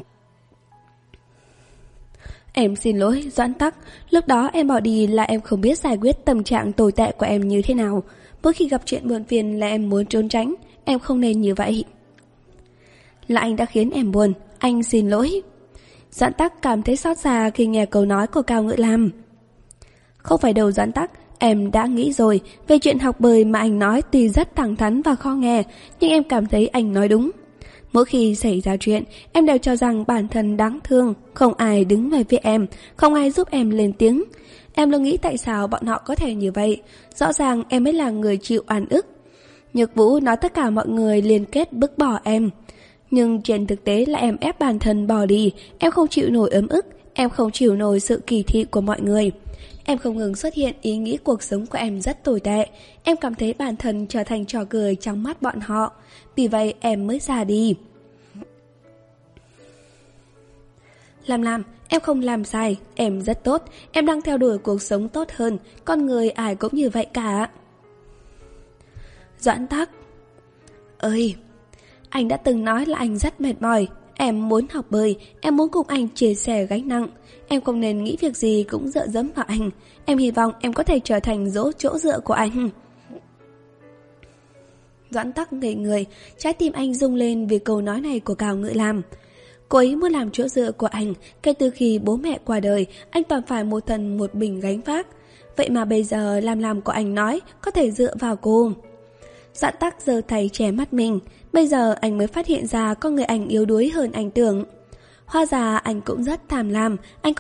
Em xin lỗi Doãn Tắc, lúc đó em bỏ đi là em không biết giải quyết tâm trạng tồi tệ của em như thế nào. Mỗi khi gặp chuyện buồn phiền là em muốn trốn tránh, em không nên như vậy. Là anh đã khiến em buồn, anh xin lỗi. Doãn Tắc cảm thấy xót xa khi nghe câu nói của Cao Ngữ Lam. Không phải đâu Doãn Tắc, em đã nghĩ rồi, về chuyện học bơi mà anh nói tuy rất thẳng thắn và khó nghe, nhưng em cảm thấy anh nói đúng. Mỗi khi xảy ra chuyện, em đều cho rằng bản thân đáng thương, không ai đứng về phía em, không ai giúp em lên tiếng. Em luôn nghĩ tại sao bọn họ có thể như vậy, rõ ràng em mới là người chịu oan ức. Nhược Vũ nói tất cả mọi người liên kết bức bỏ em. Nhưng trên thực tế là em ép bản thân bỏ đi, em không chịu nổi ấm ức, em không chịu nổi sự kỳ thị của mọi người. Em không ngừng xuất hiện ý nghĩ cuộc sống của em rất tồi tệ, em cảm thấy bản thân trở thành trò cười trong mắt bọn họ, vì vậy em mới ra đi. Lam Lam, em không làm sai, em rất tốt, em đang theo đuổi cuộc sống tốt hơn, con người ai cũng như vậy cả. Doãn Tắc. Ơi, anh đã từng nói là anh rất mệt mỏi, em muốn học bơi, em muốn cùng anh chia sẻ gánh nặng. Em không nên nghĩ việc gì cũng dựa dẫm vào anh. Em hy vọng em có thể trở thành dỗ chỗ dựa của anh. Doãn Tắc ngây người, trái tim anh rung lên vì câu nói này của Cao Ngữ Lam. Cô ấy muốn làm chỗ dựa của anh. Kể từ khi bố mẹ qua đời, anh toàn phải một thân một mình gánh vác. Vậy mà bây giờ Lam Lam của anh nói có thể dựa vào cô. Doãn Tắc giơ tay che mắt mình. Bây giờ anh mới phát hiện ra có người anh yếu đuối hơn anh tưởng. Hóa ra anh cũng rất tham lam. Anh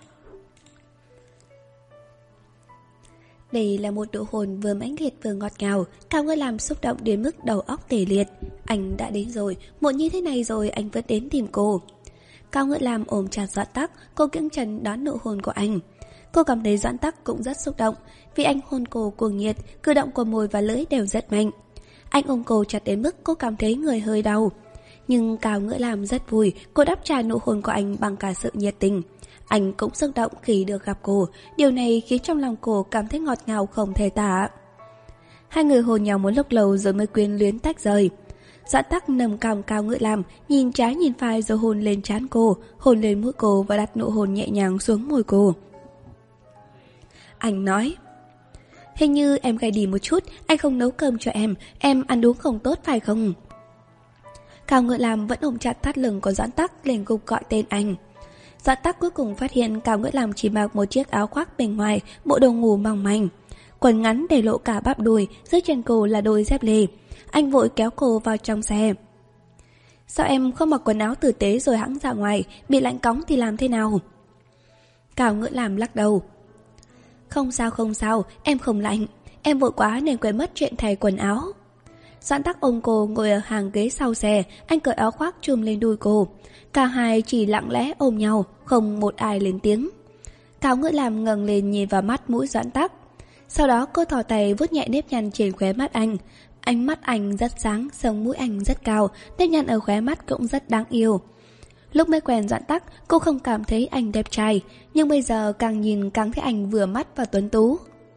Đây là một nụ hôn vừa mãnh liệt vừa ngọt ngào. Cao Ngữ Lam xúc động đến mức đầu óc tê liệt. Anh đã đến rồi, muộn như thế này rồi anh vẫn đến tìm cô. Cao Ngữ Lam ôm chặt Doãn Tắc, cô kiễng chân đón nụ hôn của anh. Cô cảm thấy Doãn Tắc cũng rất xúc động, vì anh hôn cô cuồng nhiệt, cử động của môi và lưỡi đều rất mạnh. Anh ôm cô chặt đến mức cô cảm thấy người hơi đau. Nhưng Cao Ngữ Lam rất vui, cô đáp trả nụ hôn của anh bằng cả sự nhiệt tình. Anh cũng xúc động khi được gặp cô, điều này khiến trong lòng cô cảm thấy ngọt ngào không thể tả. Hai người hôn nhau một lúc lâu rồi mới quyến luyến tách rời. Doãn Tắc nằm còng Cao Ngữ Lam, nhìn trái nhìn phải rồi hôn lên trán cô, hôn lên mũi cô và đặt nụ hôn nhẹ nhàng xuống môi cô. Anh nói, hình như em gầy đi một chút, anh không nấu cơm cho em, em ăn uống không tốt phải không? Cao Ngựa Lam vẫn ôm chặt thắt lưng của Doãn Tắc, lên gục gọi tên anh. Doãn Tắc cuối cùng phát hiện Cao Ngựa Lam chỉ mặc một chiếc áo khoác bên ngoài, bộ đồ ngủ mỏng manh, quần ngắn để lộ cả bắp đùi, dưới chân cô là đôi dép lê. Anh vội kéo cô vào trong xe. Sao em không mặc quần áo tử tế rồi hẵng ra ngoài, bị lạnh cóng thì làm thế nào? Cao Ngựa Lam lắc đầu. Không sao không sao, em không lạnh. Em vội quá nên quên mất chuyện thay quần áo. Doãn Tắc ôm cô ngồi ở hàng ghế sau xe, anh cởi áo khoác trùm lên đùi cô. Cả hai chỉ lặng lẽ ôm nhau, không một ai lên tiếng. Cao Ngựa Lam ngẩng lên nhìn vào mắt mũi Doãn Tắc. Sau đó cô thò tay vuốt nhẹ nếp nhăn trên khóe mắt anh. Ánh mắt anh rất sáng, sống mũi anh rất cao, nếp nhăn ở khóe mắt cũng rất đáng yêu. Lúc mới quen Doãn Tắc, cô không cảm thấy anh đẹp trai, nhưng bây giờ càng nhìn càng thấy anh vừa mắt và tuấn tú.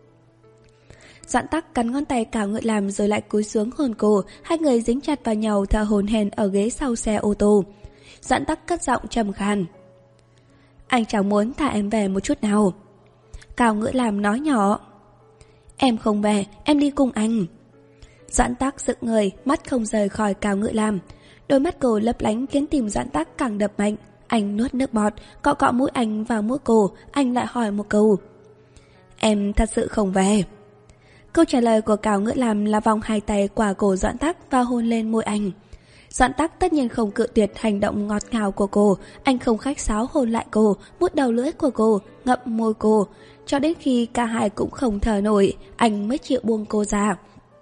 Doãn Tắc cắn ngón tay Cao Ngựa Lam rồi lại cúi xuống hôn cô, hai người dính chặt vào nhau thở hổn hển ở ghế sau xe ô tô. Doãn Tắc cất giọng trầm khàn. Anh chẳng muốn thả em về một chút nào. Cao Ngựa Lam nói nhỏ. Em không về, em đi cùng anh. Doãn Tắc dựng người, mắt không rời khỏi Cao Ngựa Lam. Đôi mắt cô lấp lánh khiến tim Doãn Tắc càng đập mạnh. Anh nuốt nước bọt, cọ cọ mũi anh vào mũi cô. Anh lại hỏi một câu. Em thật sự không về? Câu trả lời của Cao Ngựa Lam là vòng hai tay qua cổ Doãn Tắc và hôn lên môi anh. Doãn Tắc tất nhiên không cự tuyệt hành động ngọt ngào của cô. Anh không khách sáo hôn lại cô, mút đầu lưỡi của cô, ngậm môi cô. Cho đến khi cả hai cũng không thở nổi, anh mới chịu buông cô ra.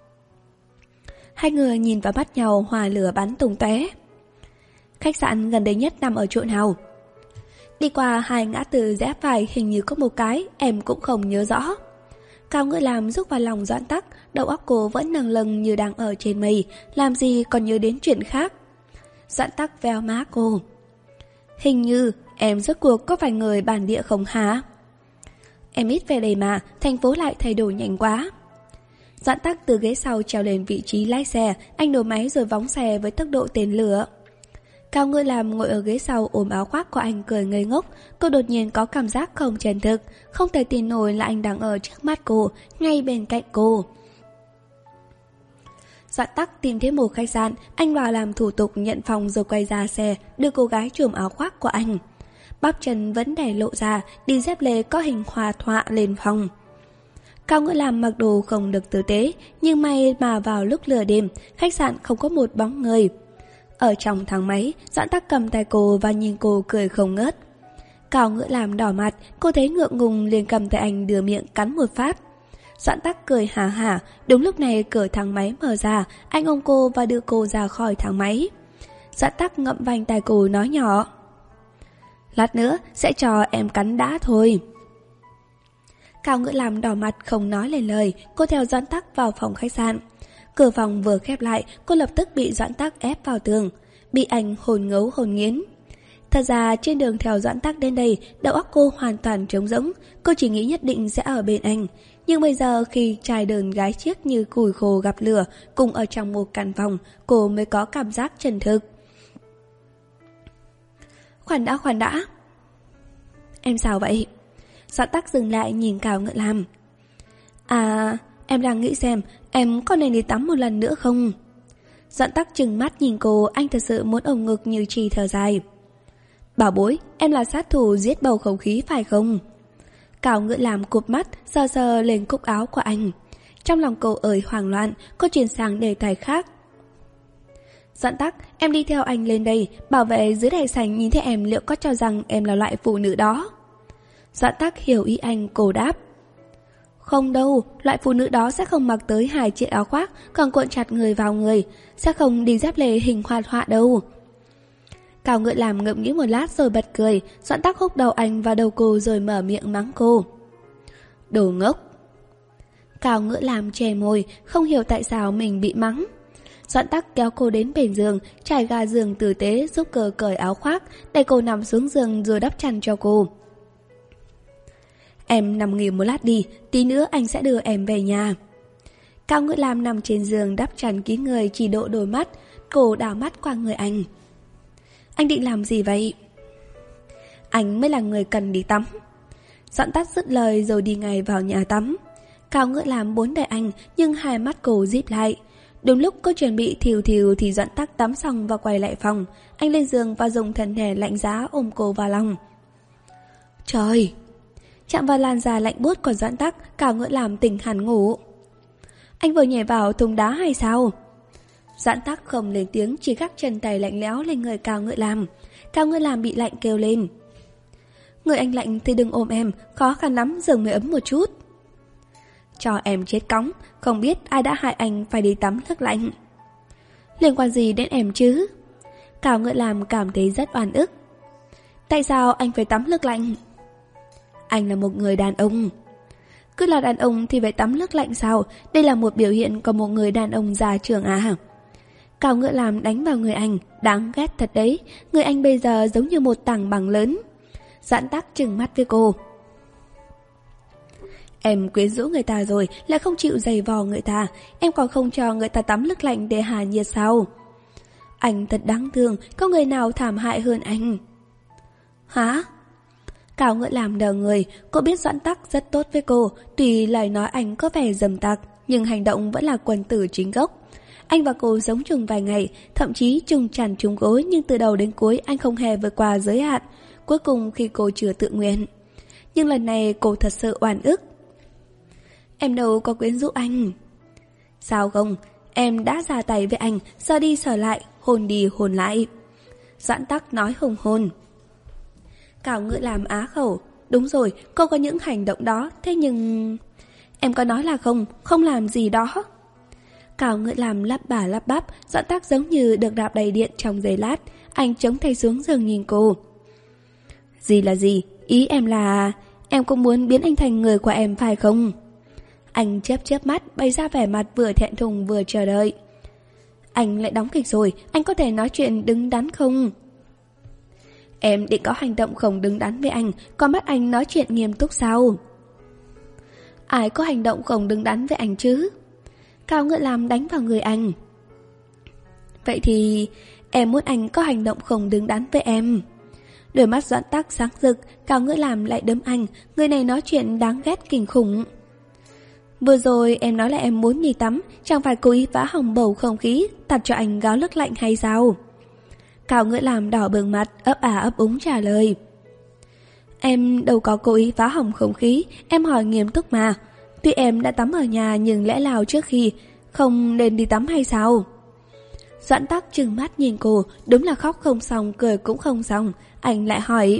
Hai người nhìn vào mắt nhau, hỏa lửa bắn tung tóe. Khách sạn gần đây nhất nằm ở chỗ nào? Đi qua hai ngã tư rẽ phải, hình như có một cái, em cũng không nhớ rõ. Cao Ngựa Lam rúc vào lòng Doãn Tắc, đầu óc cô vẫn nâng lâng như đang ở trên mây, làm gì còn nhớ đến chuyện khác. Doãn Tắc véo má cô. Hình như em rốt cuộc có phải người bản địa không hả? Em ít về đây mà, thành phố lại thay đổi nhanh quá. Doãn Tắc từ ghế sau trèo lên vị trí lái xe, anh nổ máy rồi phóng xe với tốc độ tên lửa. Cao Ngựa Lam ngồi ở ghế sau ôm áo khoác của anh cười ngây ngốc. Cô đột nhiên có cảm giác không chân thực, không thể tin nổi là anh đang ở trước mắt cô, ngay bên cạnh cô. Doãn Tắc tìm thấy một khách sạn, anh vào làm thủ tục nhận phòng rồi quay ra xe, đưa cô gái trùm áo khoác của anh. Bắp chân vẫn để lộ ra, đi dép lê có hình hoa họa lên phòng. Cao Ngựa Lam mặc đồ không được tử tế, nhưng may mà vào lúc lửa đêm, khách sạn không có một bóng người. Ở trong thang máy, Doãn Tắc cầm tay cô và nhìn cô cười không ngớt. Cao Ngựa Lam đỏ mặt, cô thấy ngượng ngùng liền cầm tay anh đưa miệng cắn một phát. Doãn Tắc cười hả hả, đúng lúc này cửa thang máy mở ra, anh ôm cô và đưa cô ra khỏi thang máy. Doãn Tắc ngậm vành tay cô nói nhỏ. Lát nữa sẽ cho em cắn đã thôi. Cao Ngựa Lam đỏ mặt không nói lên lời, cô theo Doãn Tắc vào phòng khách sạn. Cửa phòng vừa khép lại, cô lập tức bị Doãn Tắc ép vào tường, bị anh hồn ngấu hồn nghiến. Thật ra trên đường theo Doãn Tắc đến đây, đầu óc cô hoàn toàn trống rỗng, cô chỉ nghĩ nhất định sẽ ở bên anh. Nhưng bây giờ khi trai đơn gái chiếc như củi khô gặp lửa, cùng ở trong một căn phòng, cô mới có cảm giác chân thực. Khoan đã, khoan đã. Em sao vậy? Doãn Tắc dừng lại nhìn Cao Ngựa Lam. À, em đang nghĩ xem em có nên đi tắm một lần nữa không? Doãn Tắc trừng mắt nhìn cô, anh thật sự muốn ôm ngực như trì thở dài. Bảo bối, em là sát thủ giết bầu không khí phải không? Cao Ngựa Lam cụp mắt, sờ sờ lên cúc áo của anh. Trong lòng cô ơi hoảng loạn, cô chuyển sang đề tài khác. Doãn Tắc, em đi theo anh lên đây, bảo vệ dưới đại sảnh nhìn thấy em liệu có cho rằng em là loại phụ nữ đó? Doãn Tắc hiểu ý anh, cô đáp. Không đâu, loại phụ nữ đó sẽ không mặc tới hai chiếc áo khoác, còn cuộn chặt người vào người, sẽ không đi dép lê hình hoạt họa đâu. Cao Ngựa Lam ngẫm nghĩ một lát rồi bật cười, Doãn Tắc húc đầu anh vào đầu cô rồi mở miệng mắng cô. Đồ ngốc. Cao Ngựa Lam che môi, không hiểu tại sao mình bị mắng. Doãn Tắc kéo cô đến bên giường, trải ga giường tử tế giúp cô cởi áo khoác, để cô nằm xuống giường rồi đắp chăn cho cô. Em nằm nghỉ một lát đi, tí nữa anh sẽ đưa em về nhà. Cao Ngựa Lam nằm trên giường đắp chăn kín người, chỉ độ đôi mắt, cô đảo mắt qua người anh. Anh định làm gì vậy? Anh mới là người cần đi tắm. Doãn Tắc dứt lời rồi đi ngay vào nhà tắm. Cao Ngữ Lam muốn đợi anh, nhưng hai mắt cô díp lại. Đúng lúc cô chuẩn bị thìu thìu thì Doãn Tắc tắm xong và quay lại phòng. Anh lên giường và dùng thân thể lạnh giá ôm cô vào lòng. Trời! Chạm vào làn da lạnh buốt của Doãn Tắc, Cao Ngữ Lam tỉnh hẳn ngủ. Anh vừa nhảy vào thùng đá hay sao? Doãn Tắc không lên tiếng, chỉ gác chân tay lạnh lẽo lên người Cao Ngữ Lam. Cao Ngữ Lam bị lạnh kêu lên. Người anh lạnh thì đừng ôm em, khó khăn lắm giường mới ấm một chút. Cho em chết cóng, không biết ai đã hại anh phải đi tắm nước lạnh. Liên quan gì đến em chứ? Cao Ngữ Lam cảm thấy rất oan ức. Tại sao anh phải tắm nước lạnh? Anh là một người đàn ông. Cứ là đàn ông thì phải tắm nước lạnh sao? Đây là một biểu hiện của một người đàn ông già trưởng à? Cao Ngữ Lam đánh vào người anh, đáng ghét thật đấy. Người anh bây giờ giống như một tảng bằng lớn. Doãn Tắc trừng mắt với cô. Em quyến rũ người ta rồi, lại không chịu giày vò người ta. Em còn không cho người ta tắm nước lạnh để hạ nhiệt sao? Anh thật đáng thương, có người nào thảm hại hơn anh? Hả? Cao Ngữ Lam đờ người. Cô biết Doãn Tắc rất tốt với cô. Tuy lời nói anh có vẻ dầm tặc, nhưng hành động vẫn là quân tử chính gốc. Anh và cô giống chung vài ngày, thậm chí chung chăn chung gối, nhưng từ đầu đến cuối anh không hề vượt qua giới hạn. Cuối cùng khi cô chưa tự nguyện. Nhưng lần này cô thật sự oan ức. Em đâu có quyến rũ anh. Sao không? Em đã ra tay với anh, sờ đi sờ lại, hôn đi hôn lại. Doãn Tắc nói hùng hồn. Cao Ngữ Lam á khẩu. Đúng rồi, cô có những hành động đó, thế nhưng... Em có nói là không, không làm gì đó. Cao Ngữ Lam lắp bà lắp bắp. Doãn Tắc giống như được đạp đầy điện trong giây lát. Anh chống tay xuống giường nhìn cô. Gì là gì? Ý em là... Em cũng muốn biến anh thành người của em phải không? Anh chớp chớp mắt, bày ra vẻ mặt vừa thẹn thùng vừa chờ đợi. Anh lại đóng kịch rồi, anh có thể nói chuyện đứng đắn không? Em định có hành động không đứng đắn với anh, còn bắt anh nói chuyện nghiêm túc sao? Ai có hành động không đứng đắn với anh chứ? Cao Ngữ Lam đánh vào người anh. Vậy thì em muốn anh có hành động không đứng đắn với em. Đôi mắt Doãn Tắc sáng rực. Cao Ngữ Lam lại đấm anh. Người này nói chuyện đáng ghét kinh khủng. Vừa rồi em nói là em muốn đi tắm, chẳng phải cố ý phá hỏng bầu không khí, tập cho anh gáo nước lạnh hay sao? Cao Ngữ Lam đỏ bừng mặt, ấp à ấp úng trả lời. Em đâu có cố ý phá hỏng không khí, em hỏi nghiêm túc mà. Tuy em đã tắm ở nhà nhưng lẽ nào trước khi không nên đi tắm hay sao? Doãn Tắc trừng mắt nhìn cô, đúng là khóc không xong, cười cũng không xong. Anh lại hỏi.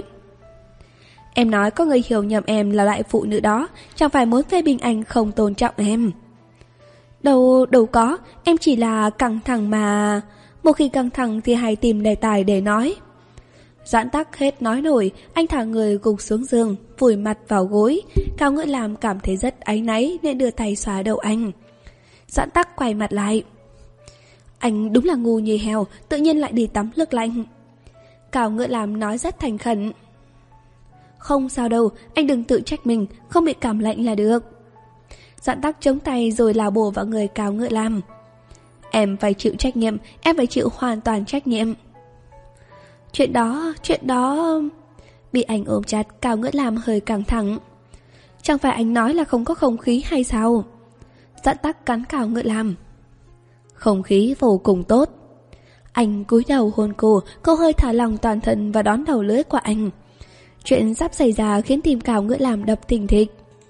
Em nói có người hiểu nhầm em là loại phụ nữ đó, chẳng phải muốn phê bình anh không tôn trọng em. Đâu, đâu có, em chỉ là căng thẳng mà. Một khi căng thẳng thì hay tìm đề tài để nói. Doãn Tắc hết nói nổi, anh thả người gục xuống giường, vùi mặt vào gối. Cao Ngữ Lam cảm thấy rất áy náy nên đưa tay xóa đầu anh. Doãn Tắc quay mặt lại. Anh đúng là ngu như heo, tự nhiên lại đi tắm nước lạnh. Cao Ngữ Lam nói rất thành khẩn. Không sao đâu, anh đừng tự trách mình, không bị cảm lạnh là được. Doãn Tắc chống tay rồi lao bổ vào người Cao Ngữ Lam. Em phải chịu trách nhiệm, em phải chịu hoàn toàn trách nhiệm. Chuyện đó, chuyện đó... Bị anh ôm chặt, Cao Ngữ Lam hơi căng thẳng. Chẳng phải anh nói là không có không khí hay sao? Doãn Tắc cắn Cao Ngữ Lam. Không khí vô cùng tốt. Anh cúi đầu hôn cô, cô hơi thả lỏng toàn thân và đón đầu lưỡi của anh. Chuyện sắp xảy ra khiến tim Cao Ngữ Lam đập thình thịch.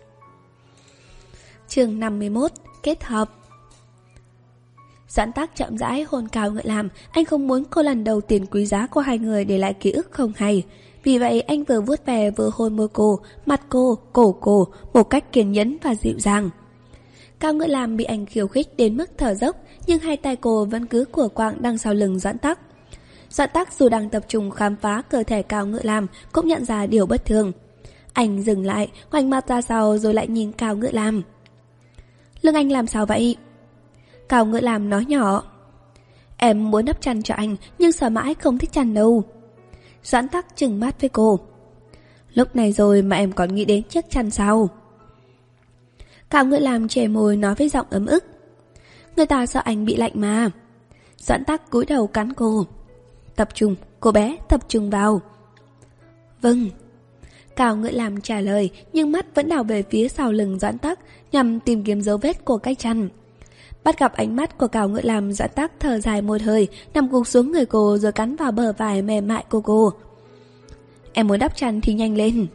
Chương năm mươi mốt. Kết hợp. Doãn Tắc chậm rãi hôn Cao Ngữ Lam. Anh không muốn cô lần đầu tiên quý giá của hai người để lại ký ức không hay. Vì vậy anh vừa vuốt về vừa hôn môi cô, mặt cô, cổ cô một cách kiên nhẫn và dịu dàng. Cao Ngữ Lam bị anh khiêu khích đến mức thở dốc, nhưng hai tay cô vẫn cứ của quạng đằng sau lưng Doãn Tắc. Doãn Tắc dù đang tập trung khám phá cơ thể Cao Ngữ Lam cũng nhận ra điều bất thường. Anh dừng lại, ngoảnh mặt ra sau rồi lại nhìn Cao Ngữ Lam. Lưng anh làm sao vậy? Cao Ngữ Lam nói nhỏ. Em muốn đắp chăn cho anh, nhưng sợ mãi không thích chăn đâu. Doãn Tắc trừng mắt với cô. Lúc này rồi mà em còn nghĩ đến chiếc chăn sao? Cao Ngữ Lam chề môi nói với giọng ấm ức. Người ta sợ anh bị lạnh mà. Doãn Tắc cúi đầu cắn cô. Tập trung, cô bé, tập trung vào. Vâng. Cao Ngữ Lam trả lời, nhưng mắt vẫn đảo về phía sau lưng Doãn Tắc, nhằm tìm kiếm dấu vết của cái chăn. Bắt gặp ánh mắt của Cao Ngữ Lam, Doãn Tắc thở dài một hơi, nằm gục xuống người cô rồi cắn vào bờ vai mềm mại của cô. Em muốn đắp chăn thì nhanh lên.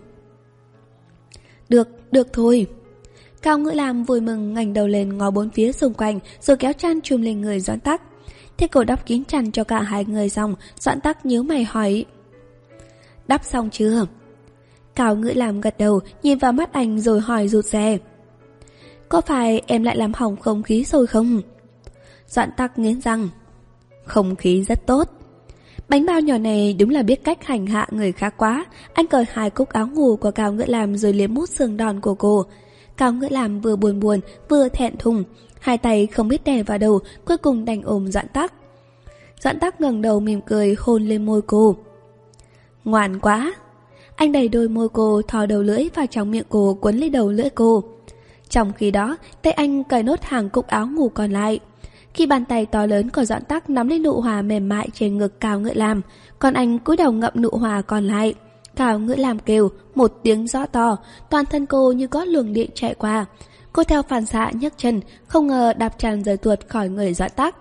Được, được thôi. Cao Ngữ Lam vui mừng ngẩng đầu lên ngó bốn phía xung quanh rồi kéo chăn trùm lên người Doãn Tắc. Thế cô đắp kín chăn cho cả hai người xong, Doãn Tắc nhíu mày hỏi: Đắp xong chưa? Cao Ngữ Lam gật đầu, nhìn vào mắt anh rồi hỏi rụt rè: Có phải em lại làm hỏng không khí rồi không? Doãn Tắc nghiến răng: Không khí rất tốt. Bánh bao nhỏ này đúng là biết cách hành hạ người khác quá. Anh cởi hai cúc áo ngủ của Cao Ngữ Lam rồi liếm mút xương đòn của cô. Cao Ngữ Lam vừa buồn buồn vừa thẹn thùng, hai tay không biết đè vào đầu, cuối cùng đành ôm Doãn Tắc. Doãn Tắc ngẩng đầu mỉm cười hôn lên môi cô. Ngoan quá. Anh đẩy đôi môi cô, thò đầu lưỡi vào trong miệng cô, quấn lấy đầu lưỡi cô. Trong khi đó, tay anh cởi nốt hàng cúc áo ngủ còn lại. Khi bàn tay to lớn của Doãn Tắc nắm lấy nụ hòa mềm mại trên ngực Cao Ngữ Lam, còn anh cúi đầu ngậm nụ hòa còn lại. Cao Ngữ Lam kêu một tiếng rõ to, toàn thân cô như có luồng điện chạy qua. Cô theo phản xạ nhấc chân, không ngờ đạp chăn rời tuột khỏi người Doãn Tắc.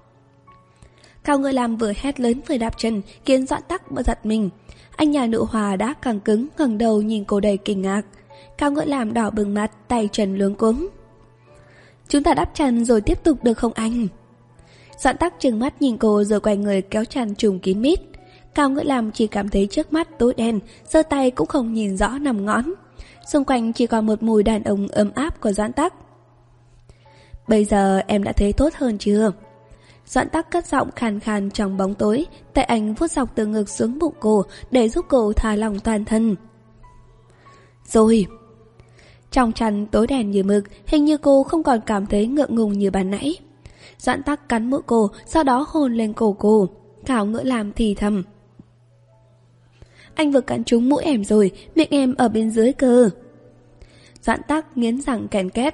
Cao Ngữ Lam vừa hét lớn vừa đạp chân, khiến Doãn Tắc bật giật mình. Anh nhà nụ hòa đã càng cứng, ngẩng đầu nhìn cô đầy kinh ngạc. Cao Ngữ Lam đỏ bừng mặt, tay chân luống cuống. Chúng ta đắp chăn rồi tiếp tục được không anh? Doãn Tắc trừng mắt nhìn cô rồi quay người kéo chăn trùm kín mít. Cao Ngữ Lam chỉ cảm thấy trước mắt tối đen, giơ tay cũng không nhìn rõ nằm ngón. Xung quanh chỉ còn một mùi đàn ông ấm áp của Doãn Tắc. Bây giờ em đã thấy tốt hơn chưa? Doãn Tắc cất giọng khàn khàn trong bóng tối, tay anh vuốt dọc từ ngực xuống bụng cô để giúp cô thả lỏng toàn thân. Rồi. Trong chăn tối đen như mực, hình như cô không còn cảm thấy ngượng ngùng như ban nãy. Doãn Tắc cắn mũi cô, sau đó hôn lên cổ cô. Cao Ngữ Lam thì thầm: Anh vừa cắn trúng mũi em rồi, miệng em ở bên dưới cơ. Doãn Tắc nghiến răng ken két: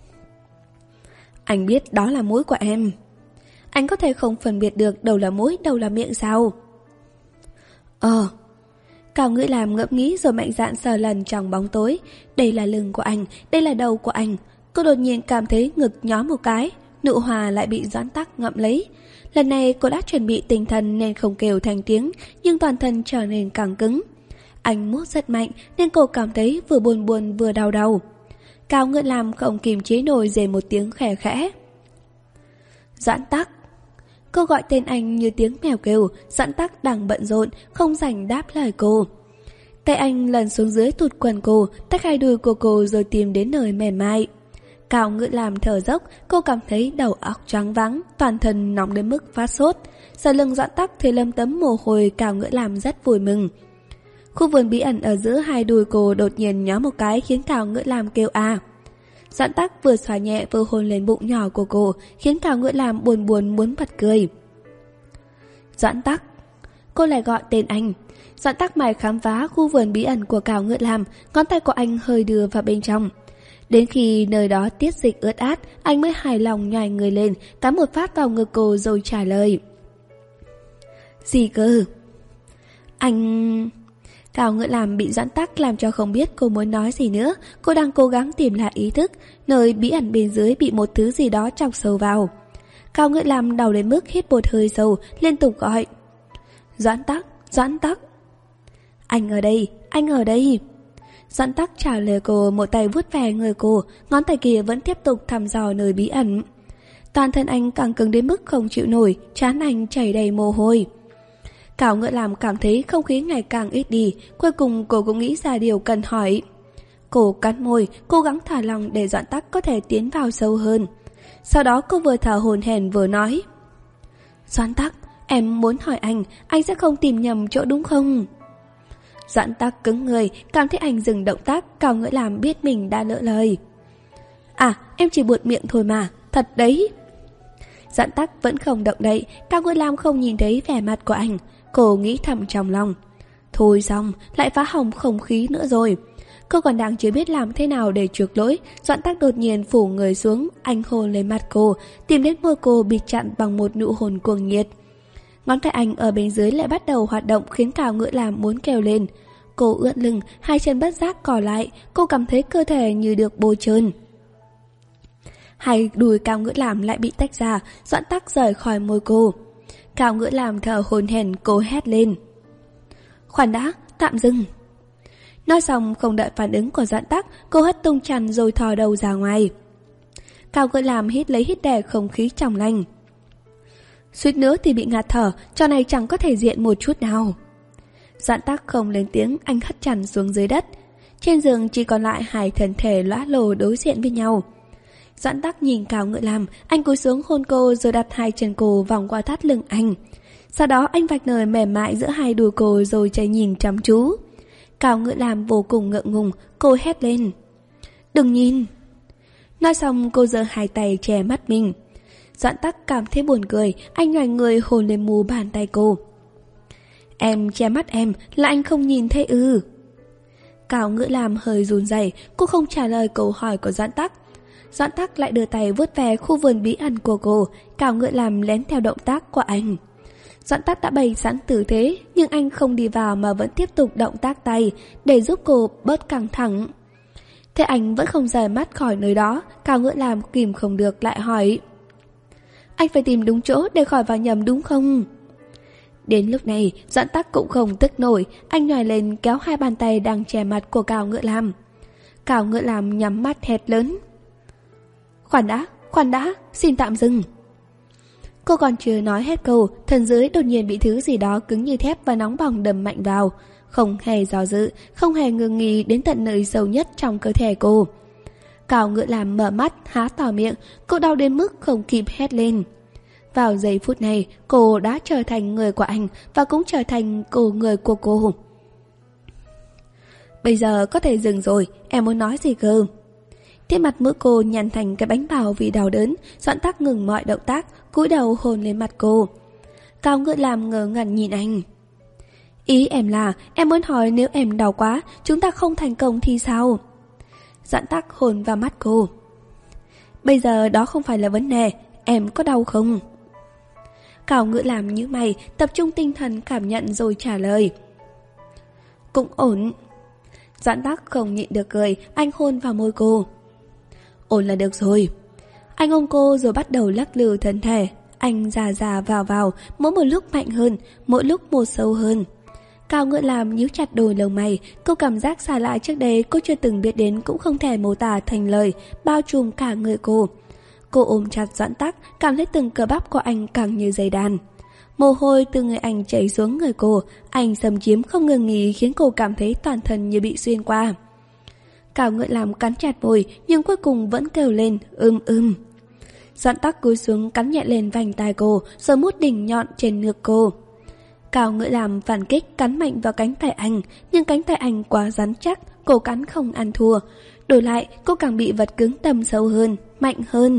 Anh biết đó là mũi của em. Anh có thể không phân biệt được đâu là mũi, đâu là miệng sao? Ờ. Cao Ngữ Lam ngẫm nghĩ rồi mạnh dạn sờ lần trong bóng tối. Đây là lưng của anh, đây là đầu của anh. Cô đột nhiên cảm thấy ngực nhói một cái, nụ hòa lại bị Doãn Tắc ngậm lấy. Lần này cô đã chuẩn bị tinh thần nên không kêu thành tiếng, nhưng toàn thân trở nên càng cứng. Anh mút rất mạnh nên cô cảm thấy vừa buồn buồn vừa đau đầu. Cao Ngữ Lam không kìm chế nổi rề một tiếng khẽ khẽ. Doãn Tắc. Cô gọi tên anh như tiếng mèo kêu. Doãn Tắc đang bận rộn, không rảnh đáp lời cô. Tay anh lần xuống dưới tụt quần cô, tách hai đùi của cô rồi tìm đến nơi mềm mại. Cao Ngữ Lam thở dốc, cô cảm thấy đầu óc choáng váng, toàn thân nóng đến mức phát sốt. Sau lưng Doãn Tắc thì lấm tấm mồ hôi, Cao Ngữ Lam rất vui mừng. Khu vườn bí ẩn ở giữa hai đùi cô đột nhiên nhó một cái khiến Cao Ngữ Lam kêu a. Doãn Tắc vừa xoa nhẹ vừa hôn lên bụng nhỏ của cô, khiến Cao Ngữ Lam buồn buồn muốn bật cười. Doãn Tắc. Cô lại gọi tên anh. Doãn Tắc mải khám phá khu vườn bí ẩn của Cao Ngữ Lam, ngón tay của anh hơi đưa vào bên trong. Đến khi nơi đó tiết dịch ướt át, anh mới hài lòng nhoài người lên, cắm một phát vào ngực cô rồi trả lời. Gì cơ? Anh... Cao Ngữ Lam bị Doãn Tắc làm cho không biết cô muốn nói gì nữa. Cô đang cố gắng tìm lại ý thức. Nơi bí ẩn bên dưới bị một thứ gì đó chọc sâu vào. Cao Ngữ Lam đau đến mức hít một hơi sâu, liên tục gọi. Doãn Tắc, Doãn Tắc. Anh ở đây, anh ở đây. Doãn Tắc trả lời cô, một tay vuốt về người cô, ngón tay kia vẫn tiếp tục thăm dò nơi bí ẩn. Toàn thân anh càng cứng đến mức không chịu nổi, trán anh chảy đầy mồ hôi. Cao Ngữ Lam cảm thấy không khí ngày càng ít đi, cuối cùng cô cũng nghĩ ra điều cần hỏi. Cô cắn môi, cố gắng thả lòng để Doãn Tắc có thể tiến vào sâu hơn. Sau đó cô vừa thở hổn hển vừa nói. Doãn Tắc, em muốn hỏi anh, anh sẽ không tìm nhầm chỗ đúng không? Doãn Tắc cứng người, cảm thấy anh dừng động tác. Cao Ngữ Lam biết mình đã lỡ lời. À, em chỉ buột miệng thôi mà, thật đấy. Doãn Tắc vẫn không động đậy. Cao Ngữ Lam không nhìn thấy vẻ mặt của anh. Cô nghĩ thầm trong lòng. Thôi xong, lại phá hỏng không khí nữa rồi. Cô còn đang chưa biết làm thế nào để chuộc lỗi. Doãn Tắc đột nhiên phủ người xuống, anh hôn lên mặt cô, tìm đến môi cô bịt chặn bằng một nụ hôn cuồng nhiệt. Ngón tay anh ở bên dưới lại bắt đầu hoạt động khiến Cao Ngữ Lam muốn kêu lên. Cô ưỡn lưng, hai chân bất giác cò lại, cô cảm thấy cơ thể như được bôi trơn. Hai đùi Cao Ngữ Làm lại bị tách ra, Doãn Tắc rời khỏi môi cô. Cao Ngữ Làm thở hổn hển, cô hét lên. Khoan đã, tạm dừng. Nói xong không đợi phản ứng của Doãn Tắc, cô hất tung chăn rồi thò đầu ra ngoài. Cao Ngữ Làm hít lấy hít đè không khí trong lành. Suýt nữa thì bị ngạt thở, trò này chẳng có thể diện một chút nào. Doãn Tắc không lên tiếng, anh hất chăn xuống dưới đất. Trên giường chỉ còn lại hai thân thể lõa lồ đối diện với nhau. Doãn Tắc nhìn Cao Ngữ Làm, anh cúi xuống hôn cô rồi đặt hai chân cô vòng qua thắt lưng anh. Sau đó anh vạch nơi mềm mại giữa hai đùi cô rồi chạy nhìn chăm chú. Cao Ngữ Làm vô cùng ngượng ngùng, cô hét lên. Đừng nhìn. Nói xong cô giơ hai tay che mắt mình. Doãn Tắc cảm thấy buồn cười, anh nhòi người hôn lên mu bàn tay cô. Em che mắt em, là anh không nhìn thấy ư? Cao Ngữ Làm hơi run rẩy, cô không trả lời câu hỏi của Doãn Tắc. Doãn Tắc lại đưa tay vuốt về khu vườn bí ẩn của cô, Cao Ngữ Làm lén theo động tác của anh. Doãn Tắc đã bày sẵn tư thế, nhưng anh không đi vào mà vẫn tiếp tục động tác tay để giúp cô bớt căng thẳng. Thế anh vẫn không rời mắt khỏi nơi đó, Cao Ngữ Làm kìm không được lại hỏi. Anh phải tìm đúng chỗ để khỏi vào nhầm đúng không? Đến lúc này, Doãn Tắc cũng không tức nổi, anh nhòi lên kéo hai bàn tay đang che mặt của Cao Ngữ Làm. Cao Ngữ Làm nhắm mắt hét lớn. Khoan đã, khoan đã, xin tạm dừng. Cô còn chưa nói hết câu, thân dưới đột nhiên bị thứ gì đó cứng như thép và nóng bỏng đâm mạnh vào. Không hề do dự, không hề ngừng nghỉ đến tận nơi sâu nhất trong cơ thể cô. Cao Ngữ Làm mở mắt, há to miệng, cô đau đến mức không kịp hét lên. Vào giây phút này, cô đã trở thành người của anh và cũng trở thành cô người của cô. Bây giờ có thể dừng rồi, em muốn nói gì cơ? Thế mặt mũi cô nhăn thành cái bánh bao vì đau đớn, Doãn Tắc ngừng mọi động tác, cúi đầu hôn lên mặt cô. Cao Ngữ Làm ngớ ngẩn nhìn anh. Ý em là, em muốn hỏi nếu em đau quá, chúng ta không thành công thì sao? Doãn Tắc hôn vào mắt cô. Bây giờ đó không phải là vấn đề, em có đau không? Cao Ngữ Làm nhíu mày, tập trung tinh thần cảm nhận rồi trả lời. Cũng ổn. Doãn Tắc không nhịn được cười, anh hôn vào môi cô. Ổn là được rồi. Anh ôm cô rồi bắt đầu lắc lư thân thể. Anh già già vào vào, mỗi một lúc mạnh hơn, mỗi lúc một sâu hơn. Cao Ngữ Làm nhíu chặt đôi lông mày, cô cảm giác xa lạ trước đây cô chưa từng biết đến cũng không thể mô tả thành lời, bao trùm cả người cô. Cô ôm chặt Doãn Tắc, cảm thấy từng cơ bắp của anh căng như dây đàn. Mồ hôi từ người anh chảy xuống người cô, anh xâm chiếm không ngừng nghỉ khiến cô cảm thấy toàn thân như bị xuyên qua. Cao Ngữ Làm cắn chặt môi nhưng cuối cùng vẫn kêu lên ưm ưm. Doãn Tắc cúi xuống cắn nhẹ lên vành tai cô rồi mút đỉnh nhọn trên ngực cô. Cao Ngữ Làm phản kích cắn mạnh vào cánh tay anh, nhưng cánh tay anh quá rắn chắc, cô cắn không ăn thua. Đổi lại, cô càng bị vật cứng đâm sâu hơn, mạnh hơn.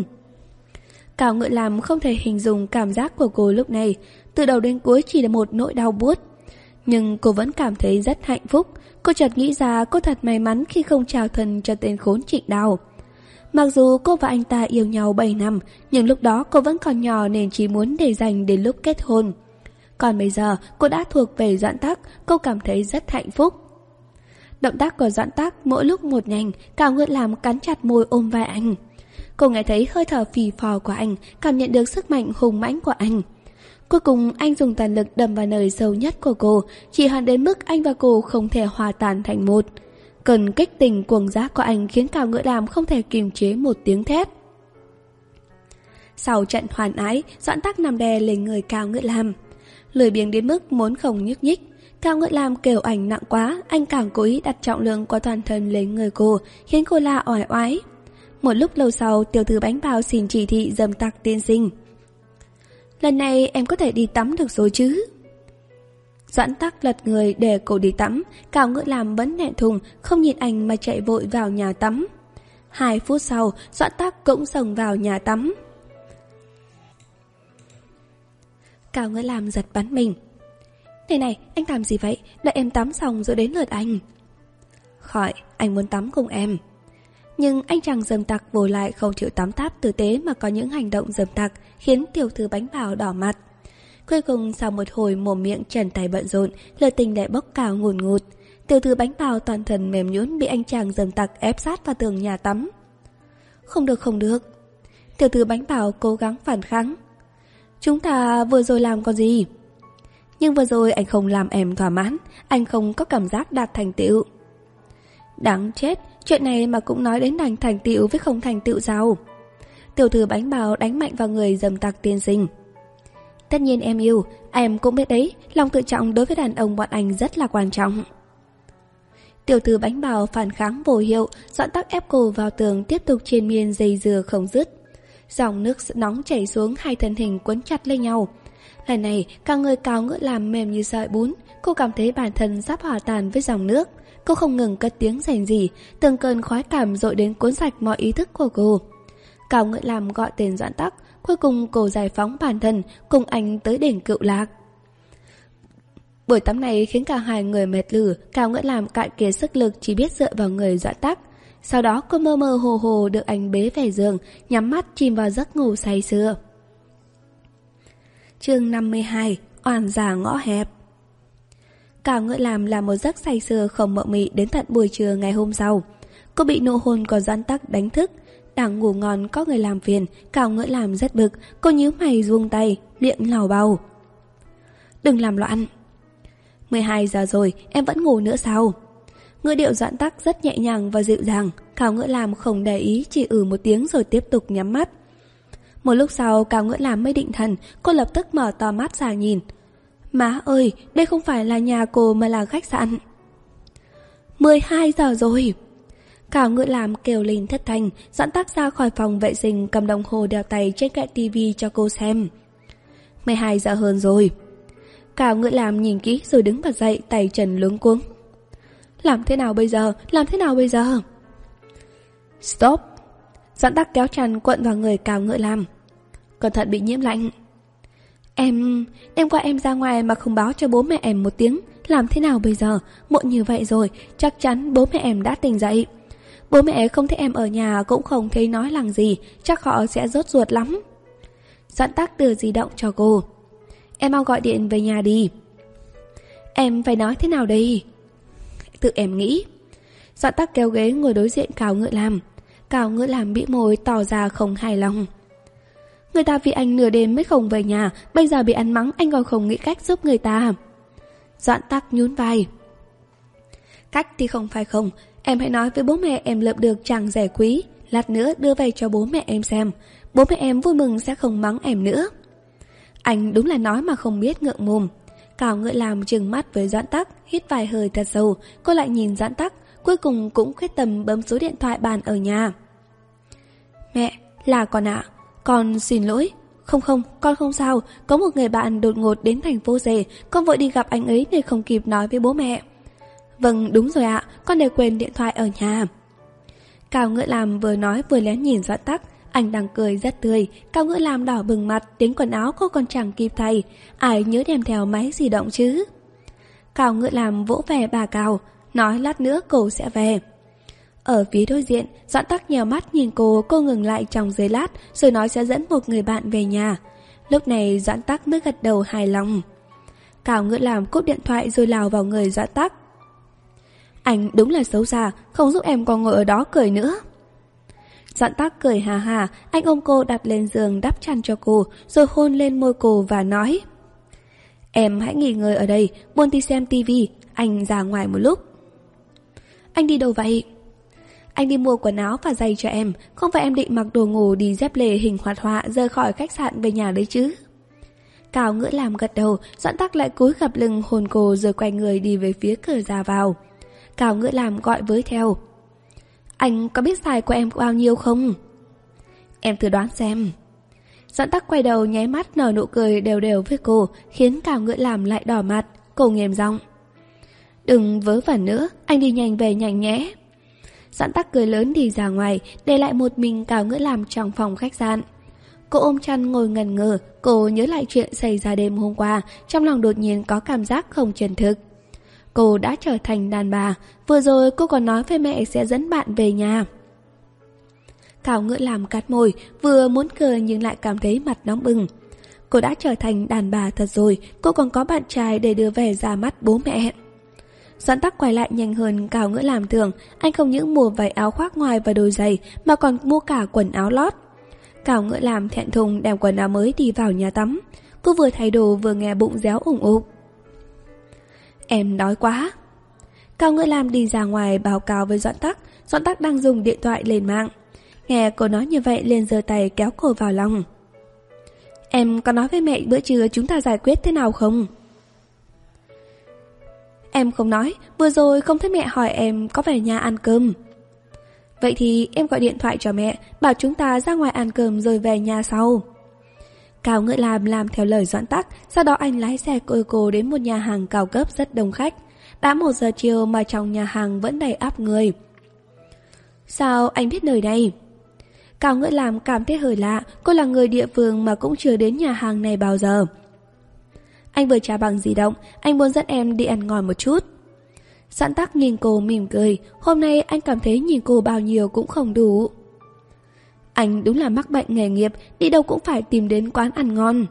Cao Ngữ Làm không thể hình dung cảm giác của cô lúc này, từ đầu đến cuối chỉ là một nỗi đau buốt. Nhưng cô vẫn cảm thấy rất hạnh phúc, cô chợt nghĩ ra cô thật may mắn khi không trao thân cho tên khốn Trịnh Đào. Mặc dù cô và anh ta yêu nhau bảy năm, nhưng lúc đó cô vẫn còn nhỏ nên chỉ muốn để dành đến lúc kết hôn. Còn bây giờ cô đã thuộc về Doãn Tắc, cô cảm thấy rất hạnh phúc. Động tác của Doãn Tắc mỗi lúc một nhanh, Cao Ngữ Làm cắn chặt môi ôm vai anh. Cô nghe thấy hơi thở phì phò của anh, cảm nhận được sức mạnh hùng mãnh của anh. Cuối cùng anh dùng toàn lực đâm vào nơi sâu nhất của cô, chỉ hẳn đến mức anh và cô không thể hòa tan thành một. Cơn kích tình cuồng dã của anh khiến Cao Ngữ Làm không thể kiềm chế một tiếng thét. Sau trận hoàn ái, Doãn Tắc nằm đè lên người Cao Ngữ Làm, lười biếng đến mức muốn không nhúc nhích. Cao Ngữ Làm kêu ảnh nặng quá, anh càng cố ý đặt trọng lượng của toàn thân lên người cô, khiến cô la oải oái. Một lúc lâu sau, tiểu thư bánh bao xin chỉ thị Dâm Tặc tiên sinh. Lần này em có thể đi tắm được rồi chứ? Doãn Tắc lật người để cô đi tắm, Cao Ngữ Làm vẫn thẹn thùng, không nhìn anh mà chạy vội vào nhà tắm. Hai phút sau, Doãn Tắc cũng xông vào nhà tắm. Cao Ngữ Làm giật bắn mình. Này này, anh làm gì vậy? Đợi em tắm xong rồi đến lượt anh. Khỏi, anh muốn tắm cùng em. Nhưng anh chàng Dâm Tặc vội lại không chịu tắm táp tử tế mà có những hành động dâm tặc khiến tiểu thư bánh bao đỏ mặt. Cuối cùng sau một hồi mồm miệng trần tay bận rộn, lời tình lại bốc cao ngùn ngụt. Tiểu thư bánh bao toàn thân mềm nhũn bị anh chàng dầm tặc ép sát vào tường nhà tắm. Không được không được. Tiểu thư bánh bao cố gắng phản kháng. Chúng ta vừa rồi làm có gì? Nhưng vừa rồi anh không làm em thỏa mãn, anh không có cảm giác đạt thành tựu. Đáng chết, chuyện này mà cũng nói đến thành thành tựu với không thành tựu sao? Tiểu thư bánh bao đánh mạnh vào người dầm tặc tiên sinh. Tất nhiên em yêu, em cũng biết đấy, lòng tự trọng đối với đàn ông bọn anh rất là quan trọng. Tiểu thư bánh bao phản kháng vô hiệu, dọn tắc ép cô vào tường tiếp tục triền miên dây dưa không dứt. Dòng nước nóng chảy xuống, hai thân hình quấn chặt lên nhau. Lần này, cả người Cao Ngữ làm mềm như sợi bún, cô cảm thấy bản thân sắp hòa tan với dòng nước. Cô không ngừng cất tiếng rền rỉ, từng cơn khoái cảm dội đến cuốn sạch mọi ý thức của cô. Cao Ngữ làm gọi tên dọn tắc, cuối cùng cô giải phóng bản thân, cùng anh tới đỉnh Cựu Lạc. Buổi tắm này khiến cả hai người mệt lử, Cao Ngữ làm cạn kiệt sức lực chỉ biết dựa vào người dọn tắc. Sau đó cô mơ mơ hồ hồ được anh bế về giường, nhắm mắt chìm vào giấc ngủ say sưa. Chương năm mươi hai, oan giả ngõ hẹp. Cao Ngữ làm là một giấc say sưa không mộng mị đến tận buổi trưa ngày hôm sau. Cô bị nụ hôn của dọn tắc đánh thức. Đang ngủ ngon có người làm phiền, Cao Ngữ làm rất bực, cô nhíu mày vung tay, miệng lào bào. Đừng làm loạn. mười hai giờ rồi, em vẫn ngủ nữa sao? Ngữ điệu dọn tắc rất nhẹ nhàng và dịu dàng. Cao Ngữ làm không để ý, chỉ ừ một tiếng rồi tiếp tục nhắm mắt. Một lúc sau Cao Ngữ làm mới định thần, cô lập tức mở to mắt ra nhìn. Má ơi, đây không phải là nhà cô mà là khách sạn. mười hai giờ rồi. Cao Ngữ làm kêu lên thất thanh, dọn tắc ra khỏi phòng vệ sinh cầm đồng hồ đeo tay trên kệ tivi cho cô xem. mười hai giờ hơn rồi. Cao Ngữ làm nhìn kỹ rồi đứng bật dậy, tay chân luống cuống. Làm thế nào bây giờ? Làm thế nào bây giờ? Stop! Dọn tắc kéo chăn cuộn vào người Cao Ngữ làm. Cẩn thận bị nhiễm lạnh. Em... Đêm qua em ra ngoài mà không báo cho bố mẹ em một tiếng. Làm thế nào bây giờ? Muộn như vậy rồi, chắc chắn bố mẹ em đã tỉnh dậy. Bố mẹ không thấy em ở nhà cũng không thấy nói lằng gì, chắc họ sẽ rốt ruột lắm. Dọn tắc đưa di động cho cô. Em mau gọi điện về nhà đi. Em phải nói thế nào đây? Tự em nghĩ. Dọn tắc kéo ghế ngồi đối diện Cao Ngữ làm. Cao Ngữ làm bĩu môi tỏ ra không hài lòng. Người ta vì anh nửa đêm mới không về nhà, bây giờ bị ăn mắng anh còn không nghĩ cách giúp người ta. Dọn tắc nhún vai. Cách thì không phải không, em hãy nói với bố mẹ em lượm được chàng rẻ quý, lát nữa đưa về cho bố mẹ em xem. Bố mẹ em vui mừng sẽ không mắng em nữa. Anh đúng là nói mà không biết ngượng mồm. Cao Ngữ làm trừng mắt với dọn tắc, hít vài hơi thật sâu. Cô lại nhìn dọn tắc, cuối cùng cũng quyết tâm bấm số điện thoại bàn ở nhà. Mẹ, là con ạ. Con xin lỗi. Không không, con không sao. Có một người bạn đột ngột đến thành phố rể, con vội đi gặp anh ấy nên không kịp nói với bố mẹ. Vâng, đúng rồi ạ, con để quên điện thoại ở nhà. Cao Ngữ làm vừa nói vừa lén nhìn dọn tắc. Anh đang cười rất tươi. Cao Ngữ làm đỏ bừng mặt, đến quần áo cô còn chẳng kịp thay. Ai nhớ đem theo máy di động chứ? Cao Ngữ làm vỗ về bà Cao, nói lát nữa cô sẽ về. Ở phía đối diện, dọn tắc nhèo mắt nhìn cô, cô ngừng lại trong giây lát rồi nói sẽ dẫn một người bạn về nhà. Lúc này dọn tắc mới gật đầu hài lòng. Cao Ngữ làm cúp điện thoại rồi lào vào người dọn tắc. Anh đúng là xấu xa, không giúp em còn ngồi ở đó cười nữa. Dọn tắc cười hà hà, anh ôm cô đặt lên giường đắp chăn cho cô, rồi hôn lên môi cô và nói: Em hãy nghỉ ngơi ở đây, buồn thì xem tivi, anh ra ngoài một lúc. Anh đi đâu vậy? Anh đi mua quần áo và giày cho em, không phải em định mặc đồ ngủ đi dép lê hình hoạt họa rời khỏi khách sạn về nhà đấy chứ? Cao Ngữ làm gật đầu, dọn tắc lại cúi gập lưng hôn cô rồi quay người đi về phía cửa ra vào. Cao Ngữ làm gọi với theo: Anh có biết size của em bao nhiêu không? Em thử đoán xem. Dọn tắc quay đầu nháy mắt nở nụ cười đều đều với cô, khiến Cao Ngữ làm lại đỏ mặt. Cô nghiêm giọng: Đừng vớ vẩn nữa, anh đi nhanh về nhanh nhé. Dọn tắc cười lớn đi ra ngoài, để lại một mình Cao Ngữ làm trong phòng khách sạn. Cô ôm chăn ngồi ngẩn ngơ, cô nhớ lại chuyện xảy ra đêm hôm qua, trong lòng đột nhiên có cảm giác không chân thực. Cô đã trở thành đàn bà, vừa rồi cô còn nói với mẹ sẽ dẫn bạn về nhà. Cao Ngữ làm cắt môi, vừa muốn cười nhưng lại cảm thấy mặt nóng bừng. Cô đã trở thành đàn bà thật rồi, cô còn có bạn trai để đưa về ra mắt bố mẹ. Doãn Tắc quay lại nhanh hơn Cao Ngữ Làm thường. Anh không những mua váy áo khoác ngoài và đôi giày mà còn mua cả quần áo lót. Cao Ngữ Làm thẹn thùng đem quần áo mới đi vào nhà tắm. Cô vừa thay đồ vừa nghe bụng réo ủng ục. Em đói quá. Cao Ngữ Làm đi ra ngoài báo cáo với Doãn Tắc. Doãn Tắc đang dùng điện thoại lên mạng. Nghe cô nói như vậy liền giơ tay kéo cô vào lòng. Em có nói với mẹ bữa trưa chúng ta giải quyết thế nào không? Em không nói, vừa rồi không thấy mẹ hỏi em có về nhà ăn cơm. Vậy thì em gọi điện thoại cho mẹ, bảo chúng ta ra ngoài ăn cơm rồi về nhà sau. Cao Ngữ Làm làm theo lời Doãn Tắc, sau đó anh lái xe cô cô đến một nhà hàng cao cấp rất đông khách. Đã một giờ chiều mà trong nhà hàng vẫn đầy ắp người. Sao anh biết nơi này? Cao Ngữ Làm cảm thấy hơi lạ, cô là người địa phương mà cũng chưa đến nhà hàng này bao giờ. Anh vừa trả bằng di động, anh muốn dẫn em đi ăn ngon một chút. Doãn Tắc nhìn cô mỉm cười, hôm nay anh cảm thấy nhìn cô bao nhiêu cũng không đủ. Anh đúng là mắc bệnh nghề nghiệp, đi đâu cũng phải tìm đến quán ăn ngon.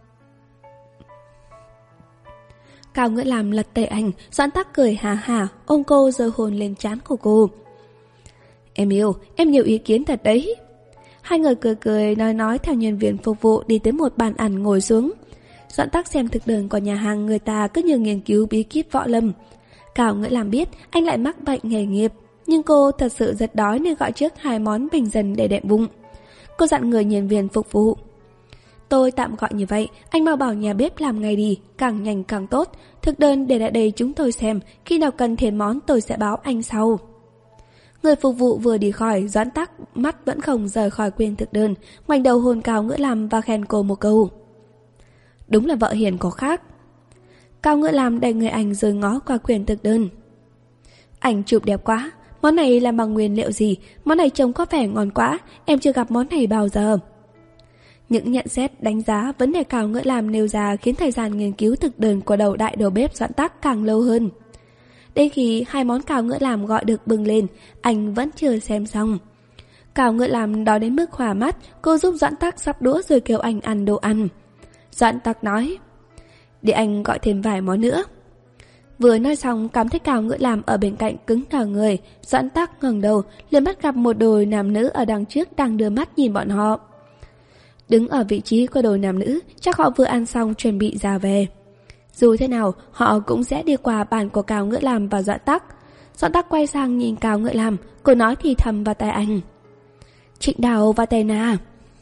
Cao Ngữ Làm lật tay anh, Doãn Tắc cười hà hà, ôm cô giơ hôn lên trán của cô. Em yêu, em nhiều ý kiến thật đấy. Hai người cười cười nói nói theo nhân viên phục vụ đi tới một bàn ăn ngồi xuống. Doãn Tắc xem thực đơn của nhà hàng người ta cứ như nghiên cứu bí kíp võ lâm. Cao Ngữ Làm biết anh lại mắc bệnh nghề nghiệp, nhưng cô thật sự rất đói nên gọi trước hai món bình dân để đệm bụng. Cô dặn người nhân viên phục vụ. Tôi tạm gọi như vậy, anh mau bảo nhà bếp làm ngay đi, càng nhanh càng tốt. Thực đơn để lại đây chúng tôi xem, khi nào cần thêm món tôi sẽ báo anh sau. Người phục vụ vừa đi khỏi, Doãn Tắc mắt vẫn không rời khỏi quyển thực đơn, ngoảnh đầu hôn Cao Ngữ Làm và khen cô một câu. Đúng là vợ hiền có khác. Cao Ngữ Làm đẩy người anh rồi ngó qua quyển thực đơn. Ảnh chụp đẹp quá, món này làm bằng nguyên liệu gì, món này trông có vẻ ngon quá, em chưa gặp món này bao giờ. Những nhận xét đánh giá vấn đề Cao Ngữ Làm nêu ra khiến thời gian nghiên cứu thực đơn của đầu đại đầu bếp Doãn Tắc càng lâu hơn. Đến khi hai món Cao Ngữ Làm gọi được bưng lên, anh vẫn chưa xem xong. Cao Ngữ Làm đói đến mức hỏa mắt, cô giúp Doãn Tắc sắp đũa rồi kêu anh ăn đồ ăn. Doãn Tắc nói, để anh gọi thêm vài món nữa. Vừa nói xong cảm thấy Cao Ngữ Làm ở bên cạnh cứng cả người. Doãn Tắc ngẩng đầu liền bắt gặp một đôi nam nữ ở đằng trước đang đưa mắt nhìn bọn họ. Đứng ở vị trí của đôi nam nữ, chắc họ vừa ăn xong chuẩn bị ra về. Dù thế nào họ cũng sẽ đi qua bàn của Cao Ngữ Làm và Doãn Tắc. Doãn Tắc quay sang nhìn Cao Ngữ Làm, cô nói thì thầm vào tai anh. Trịnh Đào và Tề Na.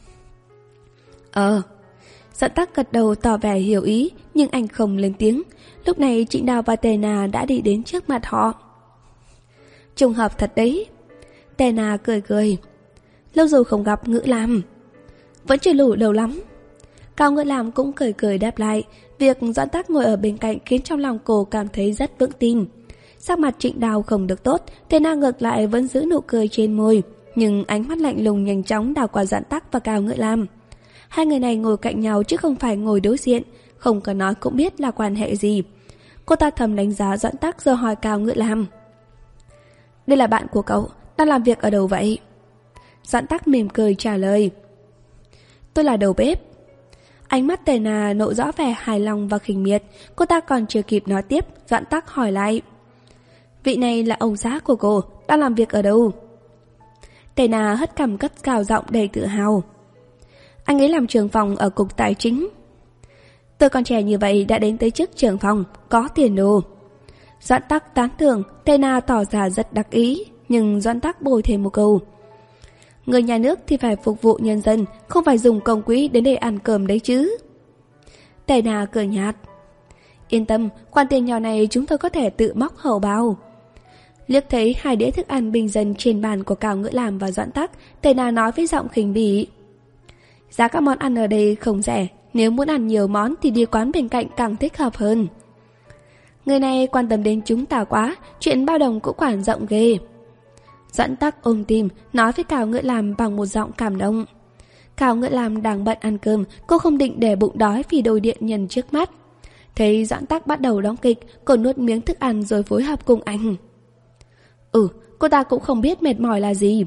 Ờ. Doãn Tắc gật đầu tỏ vẻ hiểu ý, nhưng anh không lên tiếng. Lúc này Trịnh Đào và Tề Na đã đi đến trước mặt họ. Trùng hợp thật đấy. Tề Na cười cười. Lâu rồi không gặp Ngữ Làm. Vẫn chưa lủ lâu lắm. Cao Ngữ Làm cũng cười cười đáp lại. Việc Doãn Tắc ngồi ở bên cạnh khiến trong lòng cô cảm thấy rất vững tin. Sắc mặt Trịnh Đào không được tốt, Tề Na ngược lại vẫn giữ nụ cười trên môi, nhưng ánh mắt lạnh lùng nhanh chóng đảo qua Doãn Tắc và Cao Ngữ Làm. Hai người này ngồi cạnh nhau chứ không phải ngồi đối diện, không cần nói cũng biết là quan hệ gì. Cô ta thầm đánh giá Doãn Tắc rồi hỏi Cao Ngữ Làm. Đây là bạn của cậu, đang làm việc ở đâu vậy? Doãn Tắc mỉm cười trả lời. Tôi là đầu bếp. Ánh mắt Tề Na lộ rõ vẻ hài lòng và khinh miệt. Cô ta còn chưa kịp nói tiếp, Doãn Tắc hỏi lại. Vị này là ông xã của cô, đang làm việc ở đâu? Tề Na hất cằm cất cao giọng đầy tự hào. Anh ấy làm trưởng phòng ở cục tài chính. Tôi còn trẻ như vậy đã đến tới chức trưởng phòng, có tiền đồ. Doãn Tắc tán thưởng, Tề Na tỏ ra rất đắc ý, nhưng Doãn Tắc bồi thêm một câu. Người nhà nước thì phải phục vụ nhân dân, không phải dùng công quỹ đến để ăn cơm đấy chứ. Tề Na cười nhạt. Yên tâm, khoản tiền nhỏ này chúng tôi có thể tự móc hầu bao. Liếc thấy hai đĩa thức ăn bình dân trên bàn của Cao Ngữ Làm và Doãn Tắc, Tề Na nói với giọng khinh bỉ. Giá các món ăn ở đây không rẻ, nếu muốn ăn nhiều món thì đi quán bên cạnh càng thích hợp hơn. Người này quan tâm đến chúng ta quá, chuyện bao đồng cũng quản rộng ghê. Doãn Tắc ôm tim, nói với Cao Ngữ Làm bằng một giọng cảm động. Cao Ngữ Làm đang bận ăn cơm, cô không định để bụng đói vì đôi điện nhân trước mắt. Thấy Doãn Tắc bắt đầu đóng kịch, cô nuốt miếng thức ăn rồi phối hợp cùng anh. Ừ, cô ta cũng không biết mệt mỏi là gì.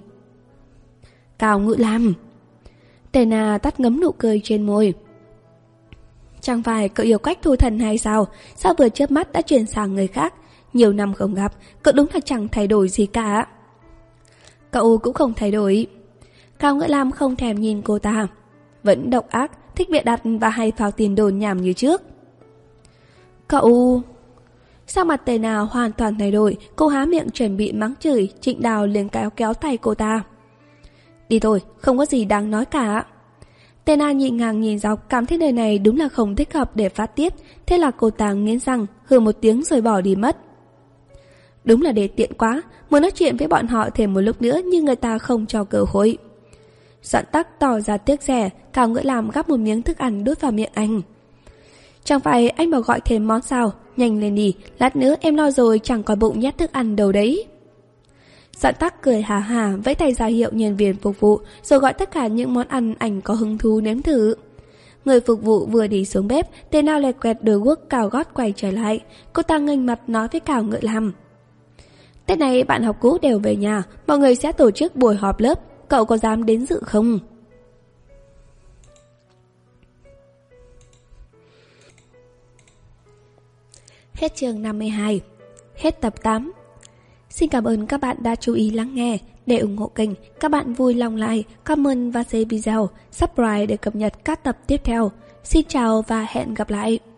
Cao Ngữ Làm. Tề Na tắt ngấm nụ cười trên môi. Chẳng phải cậu yêu cách thu thần hay sao? Sao vừa chớp mắt đã chuyển sang người khác? Nhiều năm không gặp, cậu đúng là chẳng thay đổi gì cả. Cậu cũng không thay đổi. Cao Ngữ Lam không thèm nhìn cô ta. Vẫn độc ác, thích bịa đặt và hay phao tin đồn nhảm như trước. Cậu... Sao mặt Tề Na hoàn toàn thay đổi, cô há miệng chuẩn bị mắng chửi, Trịnh Đào liền kéo kéo tay cô ta. Đi thôi, không có gì đáng nói cả. Tề Na nhịn ngang nhìn dọc, cảm thấy nơi này đúng là không thích hợp để phát tiết, thế là cô ta nghiến răng, hừ một tiếng rồi bỏ đi mất. Đúng là để tiện quá, muốn nói chuyện với bọn họ thêm một lúc nữa nhưng người ta không cho cơ hội. Doãn Tắc tỏ ra tiếc rẻ, Cao Ngữ Lam gắp một miếng thức ăn đút vào miệng anh. Chẳng phải anh bảo gọi thêm món sao? Nhanh lên đi, lát nữa em no rồi chẳng có bụng nhét thức ăn đâu đấy. Doãn Tắc cười hà hà, vẫy tay ra hiệu nhân viên phục vụ, rồi gọi tất cả những món ăn anh có hứng thú nếm thử. Người phục vụ vừa đi xuống bếp, Tề Na lẹt quẹt đôi guốc cao gót quay trở lại. Cô ta nghênh mặt nói với Cao Ngữ Lam. Tết này bạn học cũ đều về nhà, mọi người sẽ tổ chức buổi họp lớp, cậu có dám đến dự không? Hết chương năm mươi hai. Hết tập tám. Xin cảm ơn các bạn đã chú ý lắng nghe. Để ủng hộ kênh, các bạn vui lòng like, comment và share video, subscribe để cập nhật các tập tiếp theo. Xin chào và hẹn gặp lại.